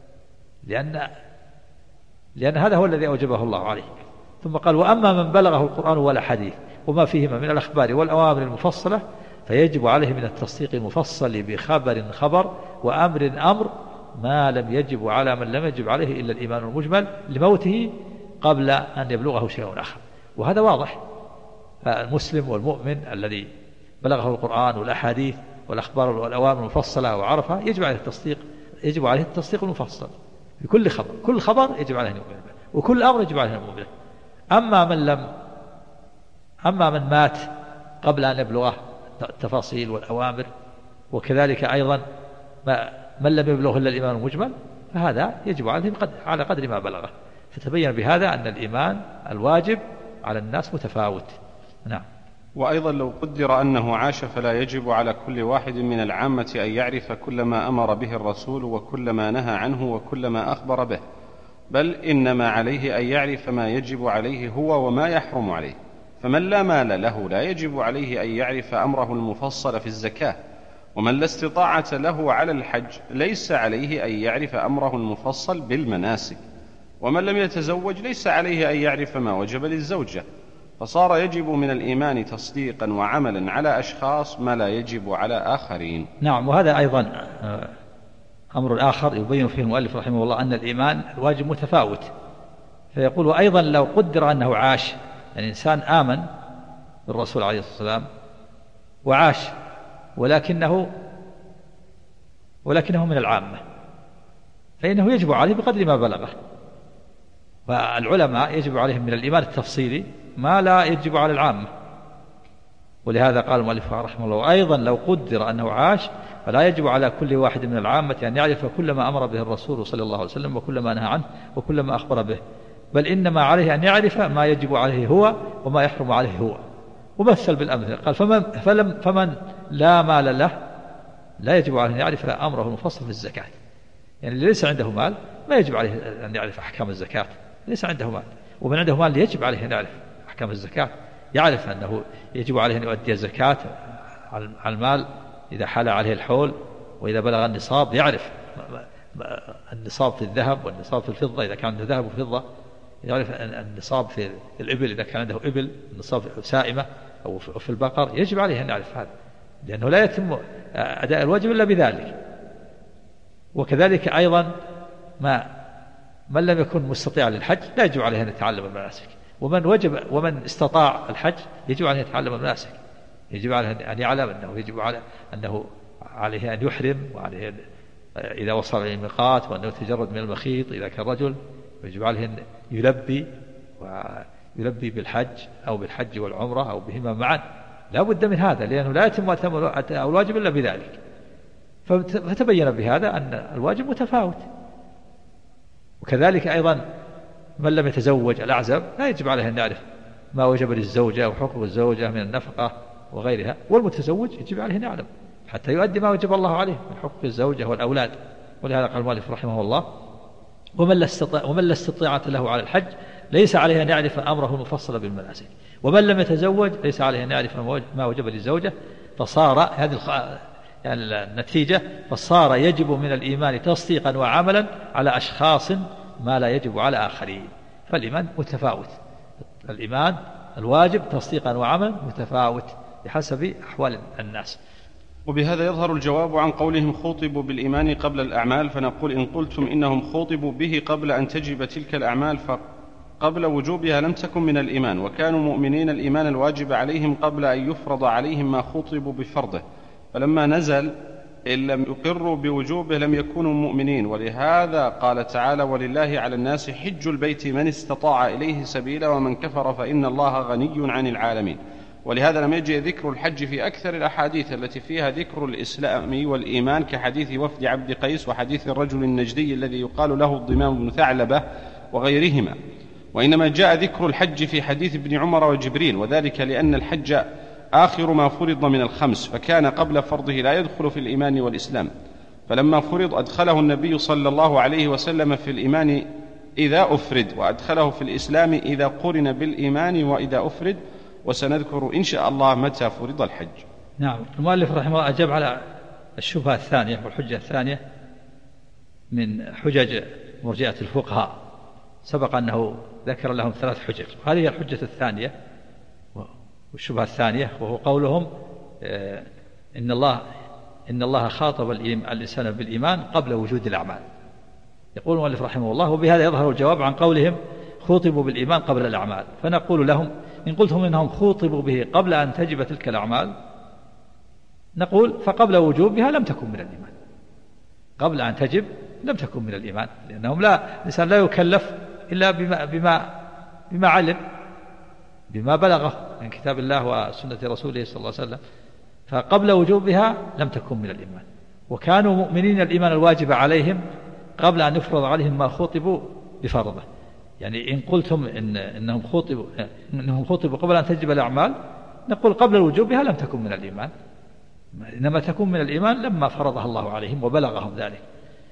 لأن هذا هو الذي أوجبه الله عليه. ثم قال: وأما من بلغه القرآن ولا حديث وما فيهما من الأخبار والأوامر المفصلة فيجب عليه من التصديق المفصل بخبر خبر وأمر أمر ما لم يجب على من لم يجب عليه إلا الإيمان المجمل لموته قبل أن يبلغه شيء آخر. وهذا واضح، المسلم والمؤمن الذي بلغه القرآن والأحاديث والأخبار والأوامر المفصلة وعرفها يجب عليه التصديق المفصل بكل خبر، كل خبر يجب عليه أن يؤمن به، وكل أمر يجب عليه أن يؤمن به. أما من مات قبل أن يبلغه التفاصيل والأوامر، وكذلك أيضا من لم يبلغه إلا الإيمان المجمل، فهذا يجب عليه على قدر ما بلغه. فتبين بهذا أن الإيمان الواجب على الناس متفاوت. نعم. وأيضا لو قدر أنه عاش فلا يجب على كل واحد من العامة أن يعرف كل ما أمر به الرسول وكل ما نهى عنه وكل ما أخبر به، بل إنما عليه أن يعرف ما يجب عليه هو وما يحرم عليه. فمن لا مال له لا يجب عليه أن يعرف أمره المفصل في الزكاة، ومن لا استطاعة له على الحج ليس عليه أن يعرف أمره المفصل بالمناسك، ومن لم يتزوج ليس عليه أن يعرف ما وجب للزوجة. فصار يجب من الإيمان تصديقا وعملا على أشخاص ما لا يجب على آخرين. نعم. وهذا أيضا أمر آخر يبين فيه المؤلف رحمه الله أن الإيمان الواجب متفاوت. فيقول: وأيضا لو قدر أنه عاش، يعني إنسان آمن بالرسول عليه الصلاة والسلام وعاش ولكنه من العامة، فإنه يجب عليه بقدر ما بلغه. فالعلماء يجب عليهم من الإيمان التفصيلي ما لا يجب على العامة. ولهذا قال المؤلف رحمه الله: وأيضا لو قدر أنه عاش فلا يجب على كل واحد من العامة أن يعرف كل ما أمر به الرسول صلى الله عليه وسلم وكل ما نهى عنه وكل ما أخبر به، بل إنما عليه أن يعرف ما يجب عليه هو وما يحرم عليه هو. ومثل بالأمثلة قال فمن لا مال له لا يجب عليه أن يعرف أمره المفصل في الزكاة. يعني اللي ليس عنده مال ما يجب عليه أن يعرف أحكام الزكاة، ليس عنده مال. ومن عنده مال يجب عليه أن يعرف أحكام الزكاة، يعرف أنه يجب عليه أن يؤدي الزكاة على المال إذا حال عليه الحول، وإذا بلغ النصاب يعرف النصاب في الذهب والنصاب في الفضة إذا كان عنده ذهب وفضة، يعرف النصاب في الإبل إذا كان عنده إبل، النصاب سائمة أو في البقر، يجب عليه أن يعرف هذا، لأنه لا يتم أداء الواجب إلا بذلك. وكذلك أيضا من لم يكن مستطيعا للحج لا يجب عليه أن يتعلم المناسك، ومن استطاع الحج يجب عليه أن يتعلم المناسك، يجب عليه أن يعلم أنه عليه أن يحرم، وعليه إذا وصل إلى الميقات، وأنه يتجرد من المخيط إذا كان رجل، ويجب عليه أن يلبي بالحج أو بالحج والعمرة أو بهما معا، لا بد من هذا، لأنه لا يتم الواجب إلا بذلك. فتبين بهذا أن الواجب متفاوت. وكذلك أيضا من لم يتزوج الأعزب لا يجب عليه أن يعرف ما وجب للزوجة وحقوق الزوجة من النفقة وغيرها، والمتزوج يجب عليه أن يعلم حتى يؤدي ما وجب الله عليه من حقوق الزوجة والأولاد. ولهذا قال المؤلف رحمه الله ومن لا استطاعة له على الحج ليس عليه أن يعرف أمره المفصل بالمناسك، ومن لم يتزوج ليس عليه أن يعرف ما وجب للزوجة. فصار هذه يعني النتيجة فصار يجب من الإيمان تصديقا وعملا على أشخاص ما لا يجب على آخرين. فالإيمان متفاوت، الإيمان الواجب تصديقا وعملا متفاوت بحسب أحوال الناس. وبهذا يظهر الجواب عن قولهم خوطبوا بالإيمان قبل الأعمال. فنقول إن قلتم إنهم خوطبوا به قبل أن تجب تلك الأعمال فقبل وجوبها لم تكن من الإيمان، وكانوا مؤمنين الإيمان الواجب عليهم قبل أن يفرض عليهم ما خوطبوا بفرضه، فلما نزل إن لم يقروا بوجوبه لم يكونوا مؤمنين. ولهذا قال تعالى ولله على الناس حج البيت من استطاع إليه سبيلا ومن كفر فإن الله غني عن العالمين. ولهذا لم يجي ذكر الحج في أكثر الأحاديث التي فيها ذكر الإسلام والإيمان، كحديث وفد عبد قيس وحديث الرجل النجدي الذي يقال له الضمام بن ثعلبة وغيرهما، وإنما جاء ذكر الحج في حديث ابن عمر وجبريل، وذلك لأن الحج آخر ما فرض من الخمس، فكان قبل فرضه لا يدخل في الإيمان والإسلام، فلما فرض أدخله النبي صلى الله عليه وسلم في الإيمان إذا أفرد، وأدخله في الإسلام إذا قرن بالإيمان وإذا أفرد، وسنذكر إن شاء الله متى فرض الحج. نعم. المؤلف رحمه الله أجاب على الشبهة الثانية والحجة الثانية من حجج مرجئة الفقهاء، سبق أنه ذكر لهم 3 حجج، هذه هي الحجة الثانية والشبهة الثانية، وهو قولهم إن الله خاطب الإنسان بالإيمان قبل وجود الأعمال. يقول المؤلف رحمه الله وبهذا يظهر الجواب عن قولهم خوطبوا بالإيمان قبل الأعمال. فنقول لهم إن قلتم إنهم خوطبوا به قبل أن تجب تلك الأعمال، نقول فقبل وجوبها لم تكن من الإيمان، قبل أن تجب لم تكن من الإيمان، لأنهم الإنسان لا يكلف إلا بما علم، بما بلغه من كتاب الله وسنة رسوله صلى الله عليه وسلم، فقبل وجوبها لم تكن من الإيمان. وكانوا مؤمنين الإيمان الواجب عليهم قبل أن يفرض عليهم ما خوطبوا بفرضه. يعني إن قلتم إنهم خوطبوا قبل أن تجب الأعمال، نقول قبل وجوبها لم تكن من الإيمان، إنما تكون من الإيمان لما فرضها الله عليهم وبلغهم ذلك.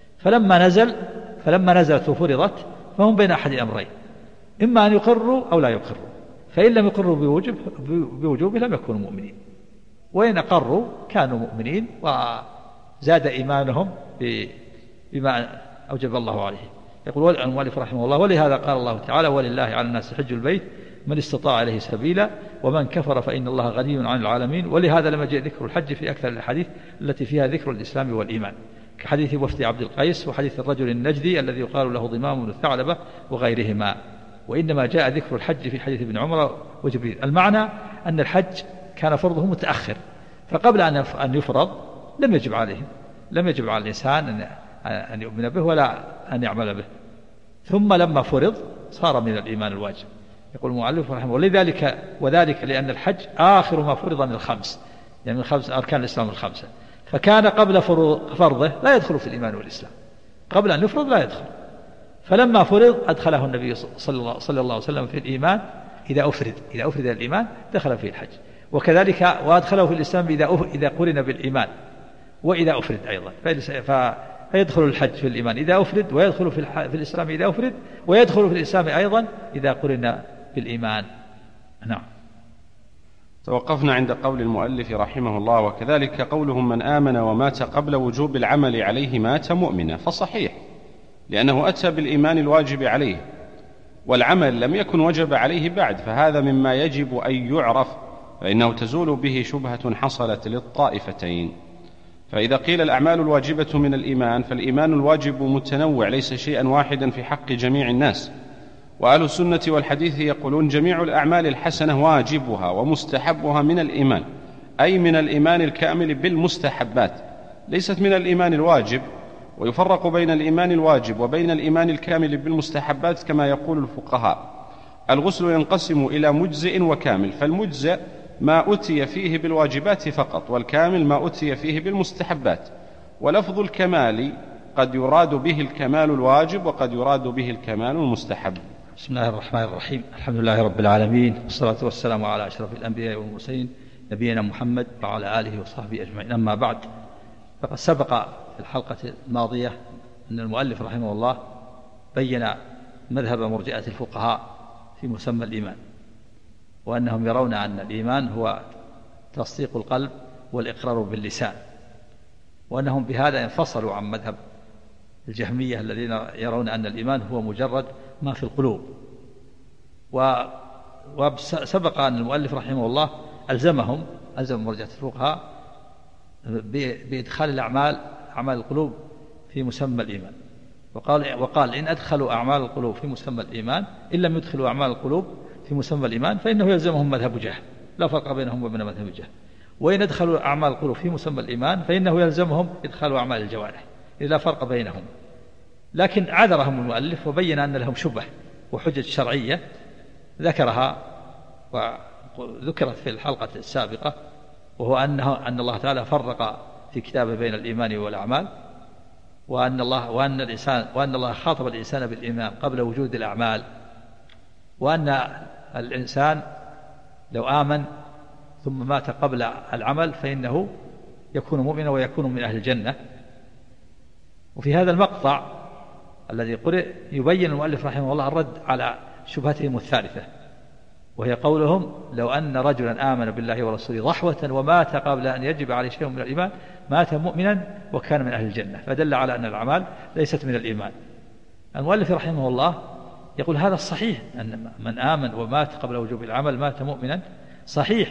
فلما نزلت وفرضت فهم بين أحد الأمرين، إما أن يقروا أو لا يقروا، فإن لم يقروا بوجوبه لم يكونوا مؤمنين، وإن أقروا كانوا مؤمنين وزاد إيمانهم بما أوجب الله عليه. يقول المؤلف رحمه الله ولهذا قال الله تعالى ولله على الناس حج البيت من استطاع إليه سبيلا ومن كفر فإن الله غني عن العالمين. ولهذا لما جاء ذكر الحج في أكثر الأحاديث التي فيها ذكر الإسلام والإيمان، كحديث وفد عبد القيس وحديث الرجل النجدي الذي يقال له ضمام بن ثعلبة وغيرهما. وإنما جاء ذكر الحج في حديث ابن عمر وجبريل. المعنى أن الحج كان فرضه متأخر، فقبل أن يفرض لم يجب على الإنسان أن يؤمن به ولا أن يعمل به، ثم لما فرض صار من الإيمان الواجب. يقول المؤلف رحمه الله وذلك لأن الحج آخر ما فرض من الخمس، يعني من 5 أركان الإسلام 5، فكان قبل فرضه لا يدخل في الإيمان والإسلام، قبل أن يفرض لا يدخل، فلما فرض أدخله النبي صلى الله عليه وسلم في الإيمان إذا أفرد الإيمان دخل فيه الحج. وكذلك وأدخله في الإسلام إذا قرن بالإيمان وإذا أفرد أيضا، فيدخل الحج في الإيمان إذا أفرد، ويدخل في الإسلام إذا أفرد، ويدخل في الإسلام أيضا إذا قرن بالإيمان. نعم. توقفنا عند قول المؤلف رحمه الله: وكذلك قولهم من آمن ومات قبل وجوب العمل عليه مات مؤمنا. فصحيح، لأنه أتى بالإيمان الواجب عليه، والعمل لم يكن وجب عليه بعد، فهذا مما يجب أن يعرف، فإنه تزول به شبهة حصلت للطائفتين. فإذا قيل الأعمال الواجبة من الإيمان، فالإيمان الواجب متنوع ليس شيئا واحدا في حق جميع الناس. وأهل السنة والحديث يقولون جميع الأعمال الحسنة واجبها ومستحبها من الإيمان، أي من الإيمان الكامل بالمستحبات، ليست من الإيمان الواجب. ويفرق بين الإيمان الواجب وبين الإيمان الكامل بالمستحبات كما يقول الفقهاء. الغسل ينقسم إلى مجزئ وكامل، فالمجزئ ما أتي فيه بالواجبات فقط، والكامل ما أتي فيه بالمستحبات. ولفظ الكمال قد يراد به الكمال الواجب، وقد يراد به الكمال المستحب. بسم الله الرحمن الرحيم. الحمد لله رب العالمين، والصلاة والسلام على أشرف الأنبياء والمرسلين نبينا محمد وعلى آله وصحبه أجمعين. أما بعد، فقد سبق في الحلقة الماضية أن المؤلف رحمه الله بين مذهب مرجئة الفقهاء في مسمى الإيمان، وأنهم يرون أن الإيمان هو تصديق القلب والإقرار باللسان، وأنهم بهذا انفصلوا عن مذهب الجهمية الذين يرون أن الإيمان هو مجرد ما في القلوب. وسبق أن المؤلف رحمه الله ألزم مرجئة الفقهاء بإدخال أعمال القلوب في مسمى الإيمان، وقال إن أدخلوا أعمال القلوب في مسمى الإيمان، إن لم يدخلوا أعمال القلوب في مسمى الإيمان فإنه يلزمهم مذهب جهل، لا فرق بينهم وبين مذهب جهل. وإن أدخلوا أعمال القلوب في مسمى الإيمان فإنه يلزمهم إدخال أعمال الجوارح، لا فرق بينهم. لكن عذرهم المؤلف وبين أن لهم شبه وحجج شرعية ذكرها وذكرت في الحلقة السابقة، وهو أن الله تعالى فرق في كتابه بين الإيمان والأعمال، وأن الله خاطب الإنسان بالإيمان قبل وجود الأعمال، وأن الإنسان لو آمن ثم مات قبل العمل فإنه يكون مؤمنا ويكون من أهل الجنة. وفي هذا المقطع الذي قرئ يبين المؤلف رحمه الله الرد على شبهتهم الثالثة، وهي قولهم لو أن رجلا آمن بالله ورسوله ضحوة ومات قبل أن يجب عليه شيء من الإيمان مات مؤمنا وكان من أهل الجنة، فدل على أن الأعمال ليست من الإيمان. المؤلف رحمه الله يقول هذا الصحيح، أن من آمن ومات قبل وجوب العمل مات مؤمنا، صحيح،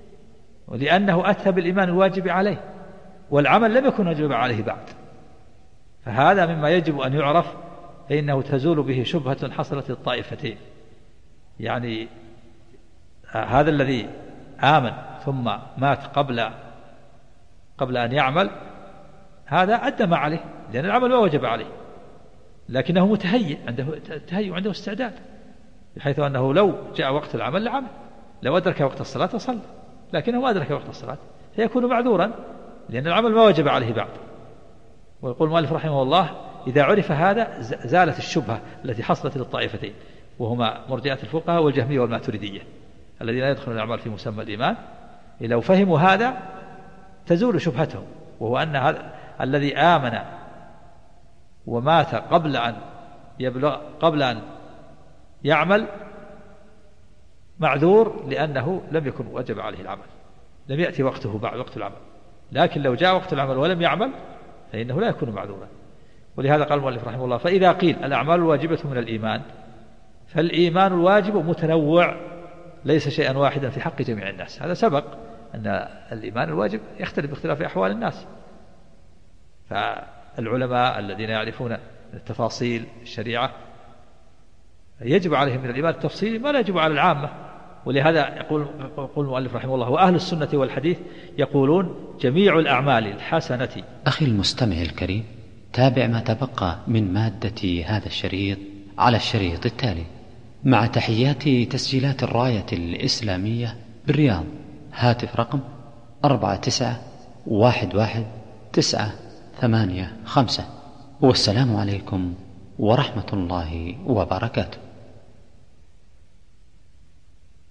ولأنه أتى بالإيمان الواجب عليه، والعمل لم يكن واجب عليه بعد، فهذا مما يجب أن يعرف، فإنه تزول به شبهة حصلت للطائفتين. يعني هذا الذي آمن ثم مات قبل أن يعمل، هذا أدى ما عليه، لأن العمل ما وجب عليه، لكنه متهيئ، عنده تهيئ، عنده استعداد، بحيث أنه لو جاء وقت العمل لعمل، لو أدرك وقت الصلاة صلى، لكنه ما أدرك وقت الصلاة فيكون معذورا، لأن العمل ما وجب عليه بعد. ويقول المؤلف رحمه الله إذا عرف هذا زالت الشبهة التي حصلت للطائفتين، وهما مرجئة الفقهاء والجهمية والماتريدية الذين لا يدخلون الأعمال في مسمى الإيمان. لو فهموا هذا تزول شبهتهم، وهو أن هذا الذي آمن ومات قبل أن يعمل معذور، لأنه لم يكن وجب عليه العمل، لم يأتي وقته بعد وقت العمل. لكن لو جاء وقت العمل ولم يعمل فإنه لا يكون معذورا. ولهذا قال المؤلف رحمه الله فإذا قيل الأعمال الواجبة من الإيمان، فالإيمان الواجب متنوع ليس شيئا واحدا في حق جميع الناس. هذا سبق أن الإيمان الواجب يختلف باختلاف أحوال الناس، فالعلماء الذين يعرفون التفاصيل الشريعة يجب عليهم من الإيمان التفصيلي ما لا يجب على العامة. ولهذا يقول المؤلف رحمه الله وأهل السنة والحديث يقولون جميع الأعمال الحسنة. أخي المستمع الكريم، تابع ما تبقى من مادة هذا الشريط على الشريط التالي، مع تحيات تسجيلات الراية الإسلامية بالرياض. هاتف رقم 49111985. والسلام عليكم ورحمة الله وبركاته.